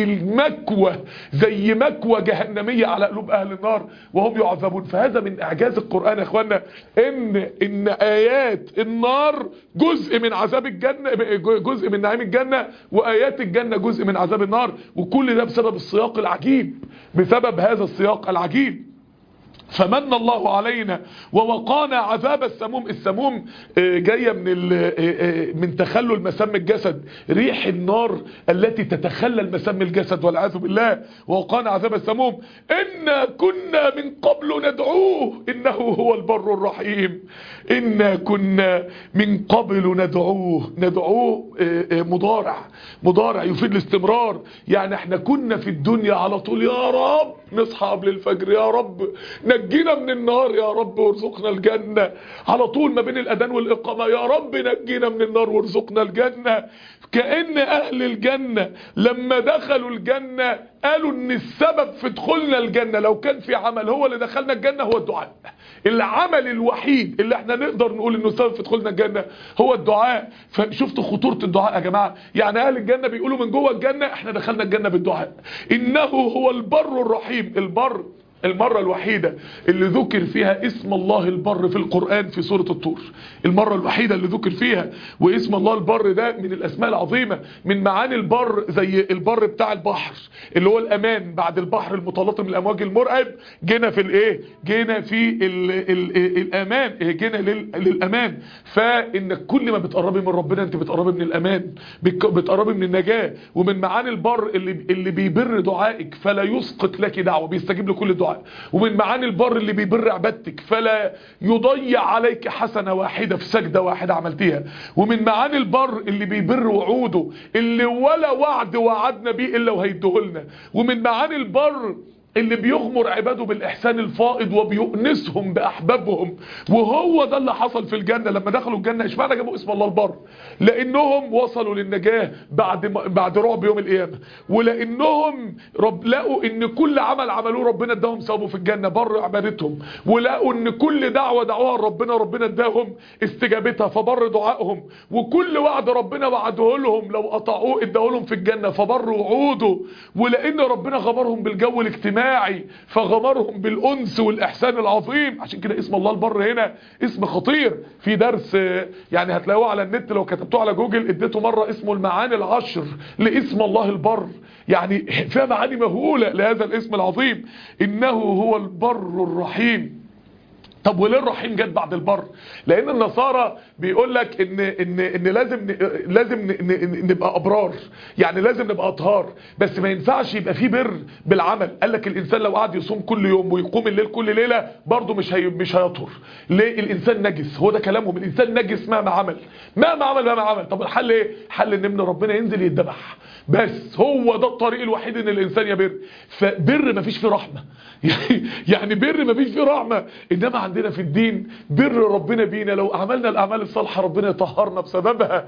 زي مكوى جهنمية على قلوب اهل النار وهم يعذبون. فهذا من اعجاز القرآن يا اخوانا ان ايات النار جزء من عذاب الجنة، جزء من نعيم الجنة، وايات الجنة جزء من عذاب النار. وكل ده بسبب السياق العجيب، بسبب هذا السياق العجيب. فمن الله علينا ووقانا عذاب السموم. السموم جاية من تخلل مسام الجسد، ريح النار التي تتخلل مسام الجسد والعياذ بالله. ووقانا عذاب السموم إنا كنا من قبل ندعوه إنه هو البر الرحيم. إنا كنا من قبل ندعوه مضارع يفيد الاستمرار. يعني احنا كنا في الدنيا على طول يا رب نصحى قبل الفجر، يا رب نجينا من النار، يا رب وارزقنا الجنة. على طول ما بين الأذان والإقامة يا رب نجينا من النار وارزقنا الجنة. كأن أهل الجنة لما دخلوا الجنة قالوا ان السبب في دخولنا الجنة لو كان في عمل هو اللي دخلنا الجنة هو الدعاء. العمل الوحيد اللي احنا نقدر نقول انه سبب في دخولنا الجنة هو الدعاء. فشفتوا خطورة الدعاء يا جماعة؟ يعني اهل الجنة بيقولوا من جوه الجنة احنا دخلنا الجنة بالدعاء. انه هو البر الرحيم. البر المرة الوحيدة اللي ذكر فيها اسم الله البر في القرآن في سورة الطور، المرة الوحيدة اللي ذكر فيها. واسم الله البر ده من الأسماء العظيمة. من معاني البر زي البر بتاع البحر اللي هو الأمان، بعد البحر المتلاطم الأمواج المرعب جينا في الايه، جينا في الأمان، جينا للأمان. فإنك كل ما بتقربي من ربنا انت بتقربي من الأمان، بتقربي من النجاة. ومن معاني البر اللي بيبر دعائك فلا يسقط لك دعوة، بيستجيب لكل الدعاء. ومن معاني البر اللي بيبر عبادتك فلا يضيع عليك حسنة واحدة في سجدة واحدة عملتيها. ومن معاني البر اللي بيبر وعوده، اللي ولا وعد وعدنا بيه إلا وهيدهولنا. ومن معاني البر اللي بيغمر عباده بالإحسان الفائض وبيؤنسهم بأحبابهم. وهو ده اللي حصل في الجنة لما دخلوا الجنة. اشمعنى جابوا اسم الله البر؟ لأنهم وصلوا للنجاة بعد رعب يوم القيامة، ولأنهم لقوا ان كل عمل عملوه ربنا اداهم ثوابه في الجنة بر عبادتهم، ولقوا ان كل دعوة دعوها ربنا اداهم استجابتها فبر دعائهم، وكل وعد ربنا وعده لهم لو قطعوه اداه لهم في الجنة فبر وعوده. ولأن ربنا غمرهم بالجو الاجتماعي فغمرهم بالأنس والإحسان العظيم. عشان كده اسم الله البر هنا اسم خطير. في درس يعني هتلاقوه على النت لو كتبتوه على جوجل، اديته مرة اسمه المعاني العشر لاسم الله البر. يعني فيها معاني مهولة لهذا الاسم العظيم. إنه هو البر الرحيم. طب وليه الرحيم جت بعد البر؟ لان النصارى بيقول لك ان لازم نبقى ابرار، يعني لازم نبقى اطهار، بس ما ينفعش يبقى فيه بر بالعمل. قال لك الانسان لو قعد يصوم كل يوم ويقوم الليل كل ليله برضه مش هيطهر. ليه؟ الانسان نجس. هو ده كلامهم، الانسان نجس مهما عمل مهما عمل. طب الحل ايه؟ حل ان ابن ربنا ينزل يتذبح، بس هو ده الطريق الوحيد ان الانسان يبر. فبر مفيش فيه رحمه يعني بر مفيش فيه رحمه. انما عندنا في الدين بر ربنا بينا، لو عملنا الاعمال الصالحه ربنا يطهرنا بسببها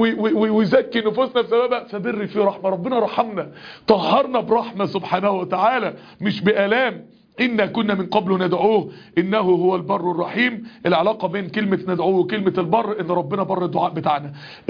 ويزكي نفوسنا بسببها. فبر فيه رحمه، ربنا رحمنا طهرنا برحمه سبحانه وتعالى مش بآلام. إنا كنا من قبل ندعوه إنه هو البر الرحيم. العلاقة بين كلمة ندعوه وكلمة البر إن ربنا بر الدعاء بتاعنا.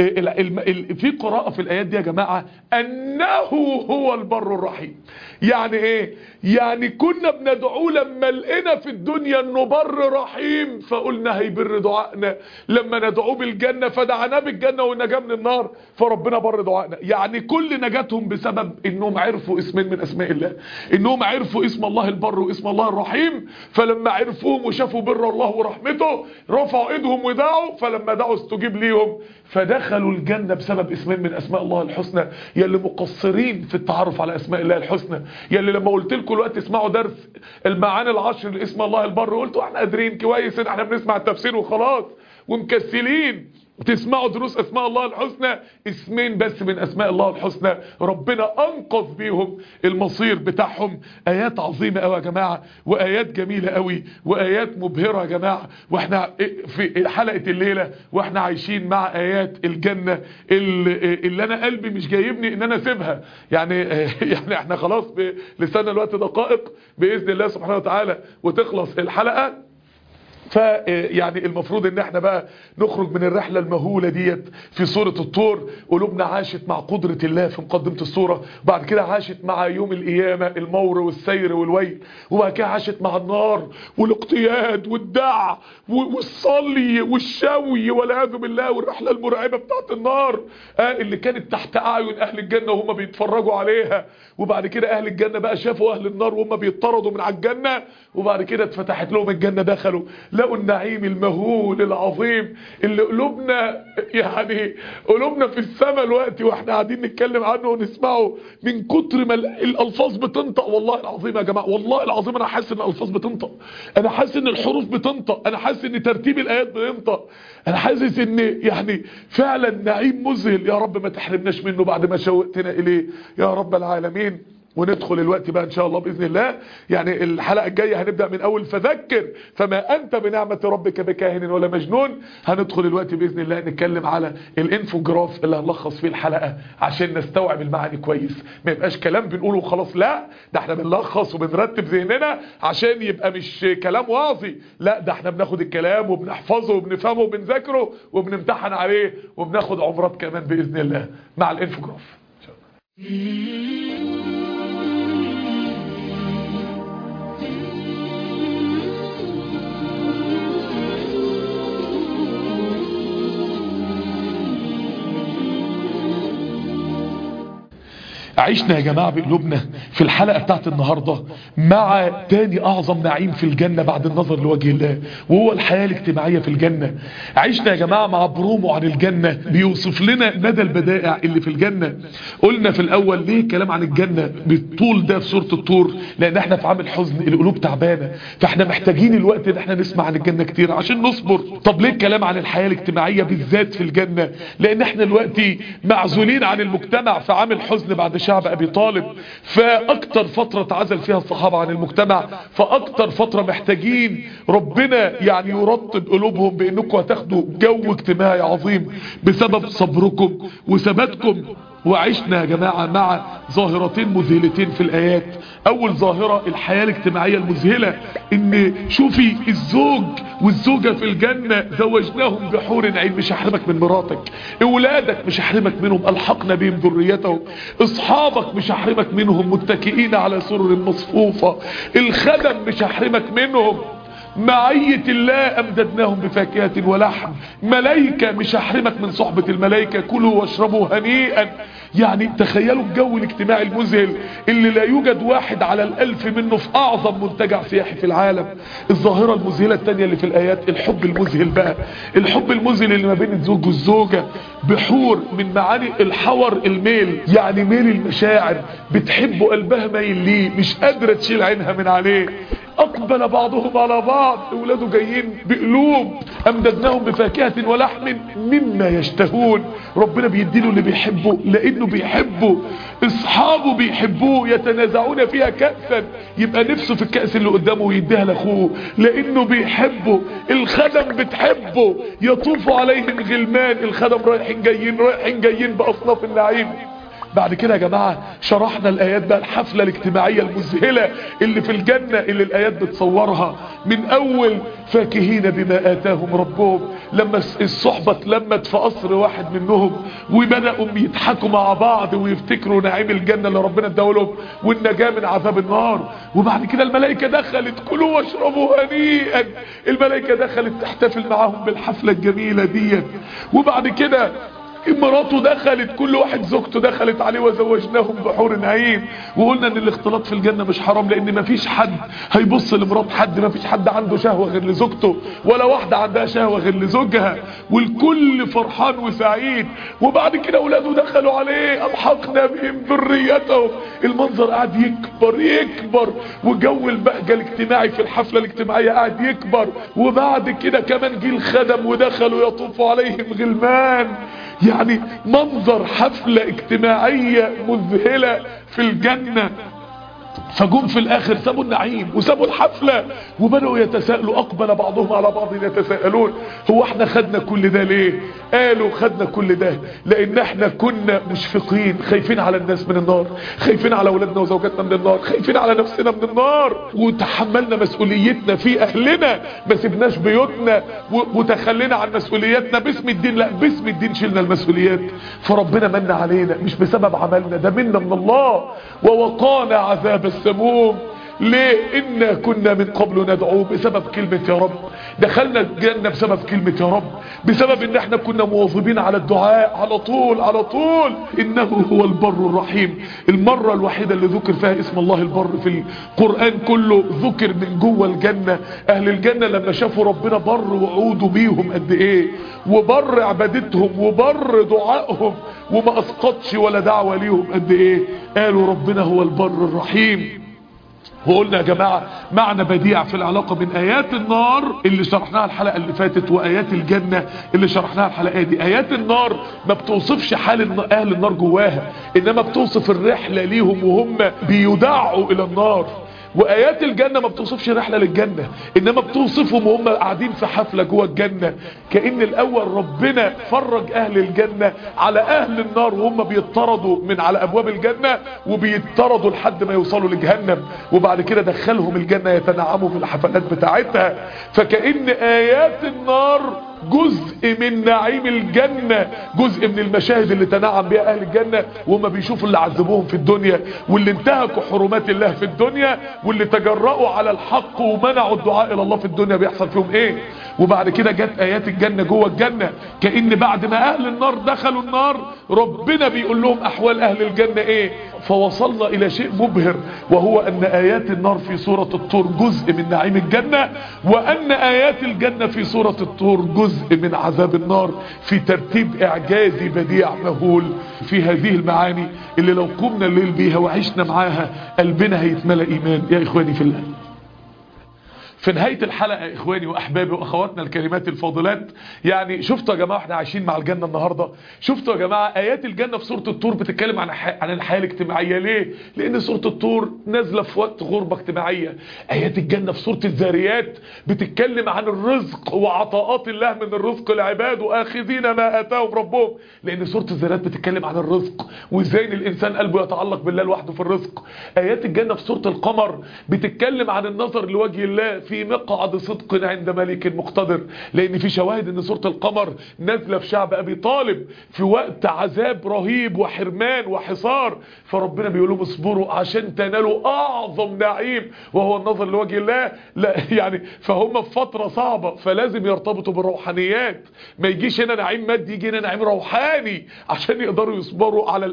في قراءة في الآيات دي يا جماعة أنه هو البر الرحيم. يعني إيه؟ يعني كنا بندعوه لما لقينا في الدنيا إنه بر رحيم فقلنا هيبر دعائنا. لما ندعوه بالجنة فدعنا بالجنة والنجاة من النار فربنا بر دعائنا. يعني كل نجاتهم بسبب إنهم عرفوا اسمين من أسماء الله، إنهم عرفوا اسم الله البر اسم الله الرحيم. فلما عرفوهم وشافوا بر الله ورحمته رفعوا ايدهم ودعوا، فلما دعوا استجيب ليهم فدخلوا الجنة بسبب اسمين من اسماء الله الحسنى. يلي مقصرين في التعرف على اسماء الله الحسنى، يلي لما قلت لكم الوقت اسمعوا درس المعاني العشر لاسم الله البر قلتوا احنا قادرين كويس احنا بنسمع التفسير وخلاص ومكسلين تسمعوا دروس اسماء الله الحسنى. اسمين بس من اسماء الله الحسنى ربنا انقذ بيهم المصير بتاعهم. ايات عظيمة قوي يا جماعة، وايات جميلة قوي، وايات مبهرة يا جماعة. واحنا في حلقة الليلة واحنا عايشين مع ايات الجنة اللي انا قلبي مش جايبني ان انا اسيبها. يعني احنا خلاص لسنا الوقت دقائق باذن الله سبحانه وتعالى وتخلص الحلقة. فيعني المفروض ان احنا بقى نخرج من الرحلة المهولة ديت في سورة الطور. قلوبنا عاشت مع قدرة الله في مقدمة السورة، بعد كده عاشت مع يوم القيامة المور والسير والويل، وبعد كده عاشت مع النار والاقتياد والدع والصلي والشوي والعياذ بالله والرحلة المرعبة بتاعت النار اللي كانت تحت اعين اهل الجنة وهم بيتفرجوا عليها. وبعد كده اهل الجنة بقى شافوا اهل النار وهم بيطردوا من على الجنة، وبعد كده اتفتحت لهم الجنة دخلوا لقوا النعيم المهول العظيم اللي قلوبنا في السماء الوقت واحنا قاعدين نتكلم عنه ونسمعه من كتر ما الالفاظ بتنطق. والله العظيم يا جماعه، والله العظيم انا حاسس ان الالفاظ بتنطق، انا حاسس ان الحروف بتنطق، انا حاسس ان ترتيب الايات بينطق، انا حاسس ان يعني فعلا نعيم مذهل. يا رب ما تحرمناش منه بعد ما شوقتنا اليه يا رب العالمين. وندخل الوقت بقى ان شاء الله باذن الله. يعني الحلقه الجايه هنبدا من اول فذكر فما انت بنعمه ربك بكاهن ولا مجنون. هندخل الوقت باذن الله نتكلم على الانفوجراف اللي هنلخص فيه الحلقه عشان نستوعب المعاني كويس، ما يبقاش كلام بنقوله وخلاص، لا ده احنا بنلخص وبنرتب ذهننا عشان يبقى مش كلام واعظي، لا ده احنا بناخد الكلام وبنحفظه وبنفهمه وبنذاكره وبنمتحن عليه وبناخد عمرات كمان باذن الله مع الانفوجراف ان شاء الله. عشنا يا جماعة بقلوبنا في الحلقة بتاعت النهاردة مع تاني اعظم نعيم في الجنة بعد النظر لوجه الله، وهو الحياة الاجتماعية في الجنة. عشنا يا جماعة مع برومو عن الجنة بيوصف لنا مدى البدائع اللي في الجنة. قلنا في الاول ليه الكلام عن الجنة بالطول ده في سورة الطور؟ لان احنا في عام حزن، القلوب تعبانة، فاحنا محتاجين الوقت ان احنا نسمع عن الجنة كتير عشان نصبر. طب ليه الكلام عن الحياة الاجتماعية بالذات في الجنة؟ لان احنا دلوقتي معزولين عن المجتمع في عام الحزن بعد شعب ابي طالب، فاكتر فترة اتعزل فيها الصحابة عن المجتمع، فاكتر فترة محتاجين ربنا يعني يرطب قلوبهم بانكم هتاخدوا جو اجتماعي عظيم بسبب صبركم وثباتكم. وعشنا يا جماعة مع ظاهرتين مذهلتين في الآيات. أول ظاهرة الحياة الاجتماعية المذهلة، إن شوفي الزوج والزوجة في الجنة زوجناهم بحور عين، مش هحرمك من مراتك، أولادك مش هحرمك منهم ألحقنا بهم ذريتهم، أصحابك مش هحرمك منهم متكئين على سرر مصفوفة، الخدم مش هحرمك منهم، معية الله أمددناهم بفاكهة ولحم، ملايكة مش هحرمك من صحبة الملايكة، كلوا واشربوا هنيئا. يعني تخيلوا الجو الاجتماعي المذهل اللي لا يوجد واحد على الألف منه في أعظم منتجع سياحي في العالم. الظاهرة المذهلة التانية اللي في الآيات الحب المذهل بقى، الحب المذهل اللي ما بين الزوج والزوجة بحور. من معاني الحور الميل، يعني ميل المشاعر، بتحبه قلبها مايل ليه، مش قادرة تشيل عينها من عليه. اقبل بعضهم على بعض، اولاده جايين بقلوب، امددناهم بفاكهة ولحم مما يشتهون. ربنا بيديله اللي بيحبه لانه بيحبه، اصحابه بيحبوه، يتنازعون فيها كأسا، يبقى نفسه في الكأس اللي قدامه ويديها لاخوه لانه بيحبه. الخدم بتحبه، يطوف عليهم غلمان، الخدم رايحين جايين رايحين جايين باصناف النعيم. بعد كده يا جماعة شرحنا الآيات بقى، الحفلة الاجتماعية المذهلة اللي في الجنة اللي الآيات بتصورها. من أول فاكهين بما آتاهم ربهم، لما الصحبة اتلمت في قصر واحد منهم وبدأوا يضحكوا مع بعض ويفتكروا نعيم الجنة اللي ربنا اداهولهم والنجاة من عذاب النار. وبعد كده الملائكة دخلت، كلوا واشربوا هنيئا، الملائكة دخلت تحتفل معاهم بالحفلة الجميلة دي. وبعد كده مراته دخلت، كل واحد زوجته دخلت عليه وزوجناهم بحور عين. وقلنا ان الاختلاط في الجنة مش حرام، لان مفيش حد هيبص لمرات حد، مفيش حد عنده شهوة غير لزوجته، ولا واحدة عندها شهوة غير لزوجها، والكل فرحان وسعيد. وبعد كده اولاده دخلوا عليه، الحقنا بهم ذريتهم. المنظر قاعد يكبر يكبر، وجو البهجة الاجتماعي في الحفلة الاجتماعية قاعد يكبر. وبعد كده كمان جه الخدم ودخلوا يطوفوا عليهم غلمان. يعني منظر حفلة اجتماعية مذهلة في الجنة. فجم في الاخر سابوا النعيم وسابوا الحفلة وبدأوا يتساءلوا، اقبل بعضهم على بعض يتساءلون، هو احنا خدنا كل ده ليه؟ قالوا خدنا كل ده لان احنا كنا مشفقين، خايفين على الناس من النار، خايفين على اولادنا وزوجاتنا من النار، خايفين على نفسنا من النار، وتحملنا مسؤوليتنا في اهلنا، ما سبناش بيوتنا وتخلينا عن مسؤولياتنا باسم الدين. لا، باسم الدين شلنا المسؤوليات. فربنا من علينا مش بسبب عملنا، ده منا من الله. ووقانا عذاب السموم. ليه؟ إنا كنا من قبل ندعوه، بسبب كلمة يا رب. دخلنا الجنة بسبب كلمة يا رب، بسبب ان احنا كنا مواظبين على الدعاء على طول على طول. انه هو البر الرحيم. المرة الوحيدة اللي ذكر فيها اسم الله البر في القرآن كله ذكر من جوه الجنة. اهل الجنة لما شافوا ربنا بر وعوده بيهم قد ايه، وبر عبادتهم وبر دعائهم، وما اسقطش ولا دعوة ليهم قد ايه، قالوا ربنا هو البر الرحيم. وقلنا يا جماعة معنى بديع في العلاقة بين آيات النار اللي شرحناها الحلقة اللي فاتت وآيات الجنة اللي شرحناها الحلقة دي. آيات النار ما بتوصفش حال أهل النار جواها، إنما بتوصف الرحلة ليهم وهم بيدعوا إلى النار. وآيات الجنة ما بتوصفش رحلة للجنة، إنما بتوصفهم وهم قاعدين في حفلة جوه الجنة. كأن الأول ربنا فرج أهل الجنة على أهل النار وهم بيطردوا من على أبواب الجنة وبيطردوا لحد ما يوصلوا لجهنم، وبعد كده دخلهم الجنة يتنعموا في الحفلات بتاعتها. فكأن آيات النار جزء جزء من نعيم الجنة، جزء من المشاهد اللي تنعم بها اهل الجنة وما بيشوفوا اللي عذبوهم في الدنيا، واللي انتهكوا حرمات الله في الدنيا، واللي تجرؤوا على الحق ومنعوا الدعاء الى الله في الدنيا بيحصل فيهم ايه. وبعد كده جت ايات الجنة جوه الجنة، كأن بعد ما اهل النار دخلوا النار ربنا بيقول لهم احوال اهل الجنة ايه. فوصلنا الى شيء مبهر، وهو ان ايات النار في سورة الطور جزء من نعيم الجنة، وان ايات الجنة في سورة الطور جزء من عذاب النار، في ترتيب اعجازي بديع مهول. في هذه المعاني اللي لو قمنا الليل بيها وعشنا معاها قلبنا هيتملى ايمان. يا اخواني في الله، في نهاية الحلقة اخواني واحبابي واخواتنا الكريمات الفاضلات، يعني شفتوا يا جماعة احنا عايشين مع الجنة النهاردة؟ شفتوا يا جماعة ايات الجنة في سورة الطور بتتكلم عن الحياة الاجتماعية. ليه؟ لان سورة الطور نازلة في وقت غربة اجتماعية. ايات الجنة في سورة الذاريات بتتكلم عن الرزق وعطاءات الله من الرزق لعباد واخذين ما اتاهم ربهم، لان سورة الذاريات بتتكلم عن الرزق وازاي الانسان قلبه يتعلق بالله لوحده في الرزق. ايات الجنة في سورة القمر بتتكلم عن النظر لوجه الله في مقعد صدق عند ملك مقتدر، لان في شواهد ان سورة القمر نازلة في شعب ابي طالب في وقت عذاب رهيب وحرمان وحصار، فربنا بيقول لهم اصبروا عشان تنالوا اعظم نعيم وهو النظر لوجه الله. لا يعني فهم في فترة صعبة، فلازم يرتبطوا بالروحانيات. ما يجيش هنا نعيم مادي، يجي هنا نعيم روحاني عشان يقدروا يصبروا على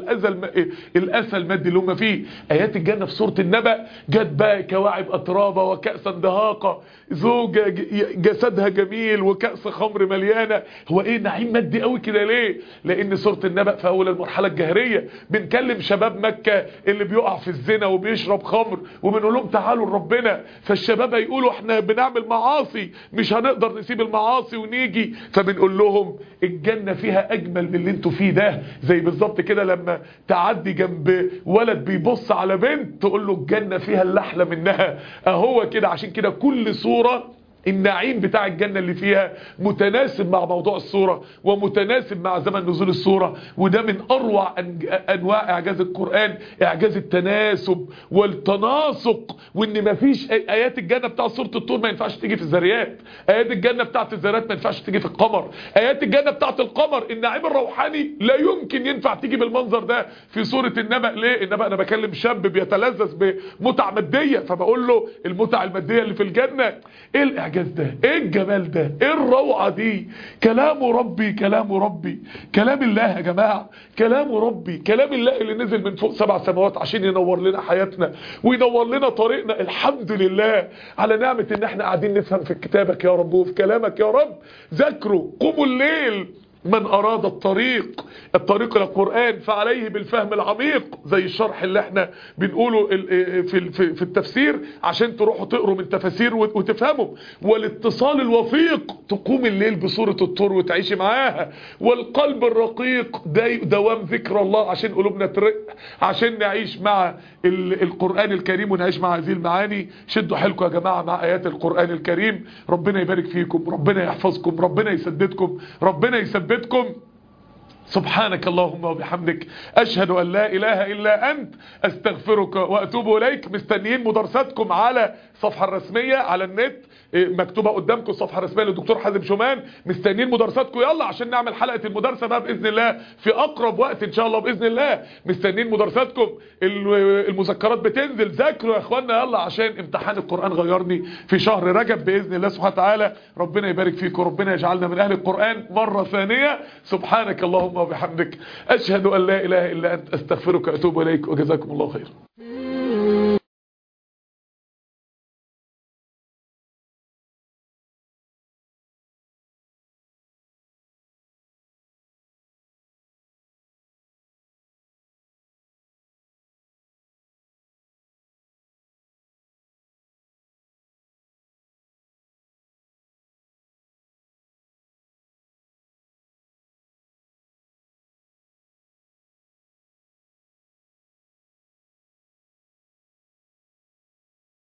الاسى المادي اللي هم فيه. ايات الجنة في سورة النبأ جت بقى كواعب اترابة وكأسا دهاقة، زوجة جسدها جميل وكأس خمر مليانة. هو ايه نعيم مادي قوي كده ليه؟ لان سورة النبأ في اول المرحلة الجاهلية بنكلم شباب مكة اللي بيقع في الزنا وبيشرب خمر، وبنقول لهم تعالوا لربنا، فالشباب هيقولوا احنا بنعمل معاصي مش هنقدر نسيب المعاصي ونيجي، فبنقول لهم الجنة فيها اجمل من اللي انتوا فيه ده. زي بالظبط كده لما تعدي جنب ولد بيبص على بنت تقول له الجنة فيها اللي احلى منها اهو كده. عشان كده كل صورة النعيم بتاع الجنة اللي فيها متناسب مع موضوع الصورة ومتناسب مع زمن نزول الصورة، وده من اروع انواع اعجاز القرآن، اعجاز التناسب والتناسق. وان مفيش ايات الجنة بتاع سورة الطور ما ينفعش تيجي في الذاريات، ايات الجنة بتاعت الذاريات ما ينفعش تيجي في القمر، ايات الجنة بتاعت القمر النعيم الروحاني لا يمكن ينفع تيجي بالمنظر ده في سورة النبأ. ليه؟ النبأ انا بكلم شاب بيتلذذ بمتع مادية، فبقول له المتع المادية اللي في الجنة ايه الاعجاز ده، ايه الجمال ده، ايه الروعة دي. كلام ربي كلام ربي، كلام الله يا جماعة، كلام ربي، كلام الله اللي نزل من فوق 7 سماوات عشان ينور لنا حياتنا وينور لنا طريقنا. الحمد لله على نعمة ان احنا قاعدين نفهم في كتابك يا رب وفي كلامك يا رب. ذاكروا قوموا الليل، من أراد الطريق إلى القرآن فعليه بالفهم العميق، زي الشرح اللي احنا بنقوله في التفسير عشان تروحوا تقروا من تفاسير وتفهموا. والاتصال الوثيق تقوم الليل بسورة الطور وتعيشي معاها. والقلب الرقيق دوام ذكر الله عشان قلوبنا ترق، عشان نعيش مع القرآن الكريم ونعيش مع هذه المعاني. شدوا حيلكم يا جماعة مع آيات القرآن الكريم. ربنا يبارك فيكم، ربنا يحفظكم، ربنا يسددكم، ربنا يثبتكم. سبحانك اللهم وبحمدك أشهد أن لا إله إلا أنت أستغفرك وأتوب إليك. مستنيين مدرساتكم على الصفحة الرسمية على النت، مكتوبة قدامكم الصفحة الرسمية للدكتور حازم شومان. مستنيين مدرساتكم يلا عشان نعمل حلقة المدرسة بقى بإذن الله في أقرب وقت إن شاء الله بإذن الله. مستنيين مدرساتكم، المذكرات بتنزل، ذاكروا يا إخواننا يلا عشان امتحان القرآن غيرني في شهر رجب بإذن الله سبحانه وتعالى. ربنا يبارك فيكم، ربنا يجعلنا من أهل القرآن مرة ثانية. سبحانك اللهم وبحمدك أشهد أن لا إله إلا أنت أستغفرك وأتوب إليك، وجزاكم الله خير.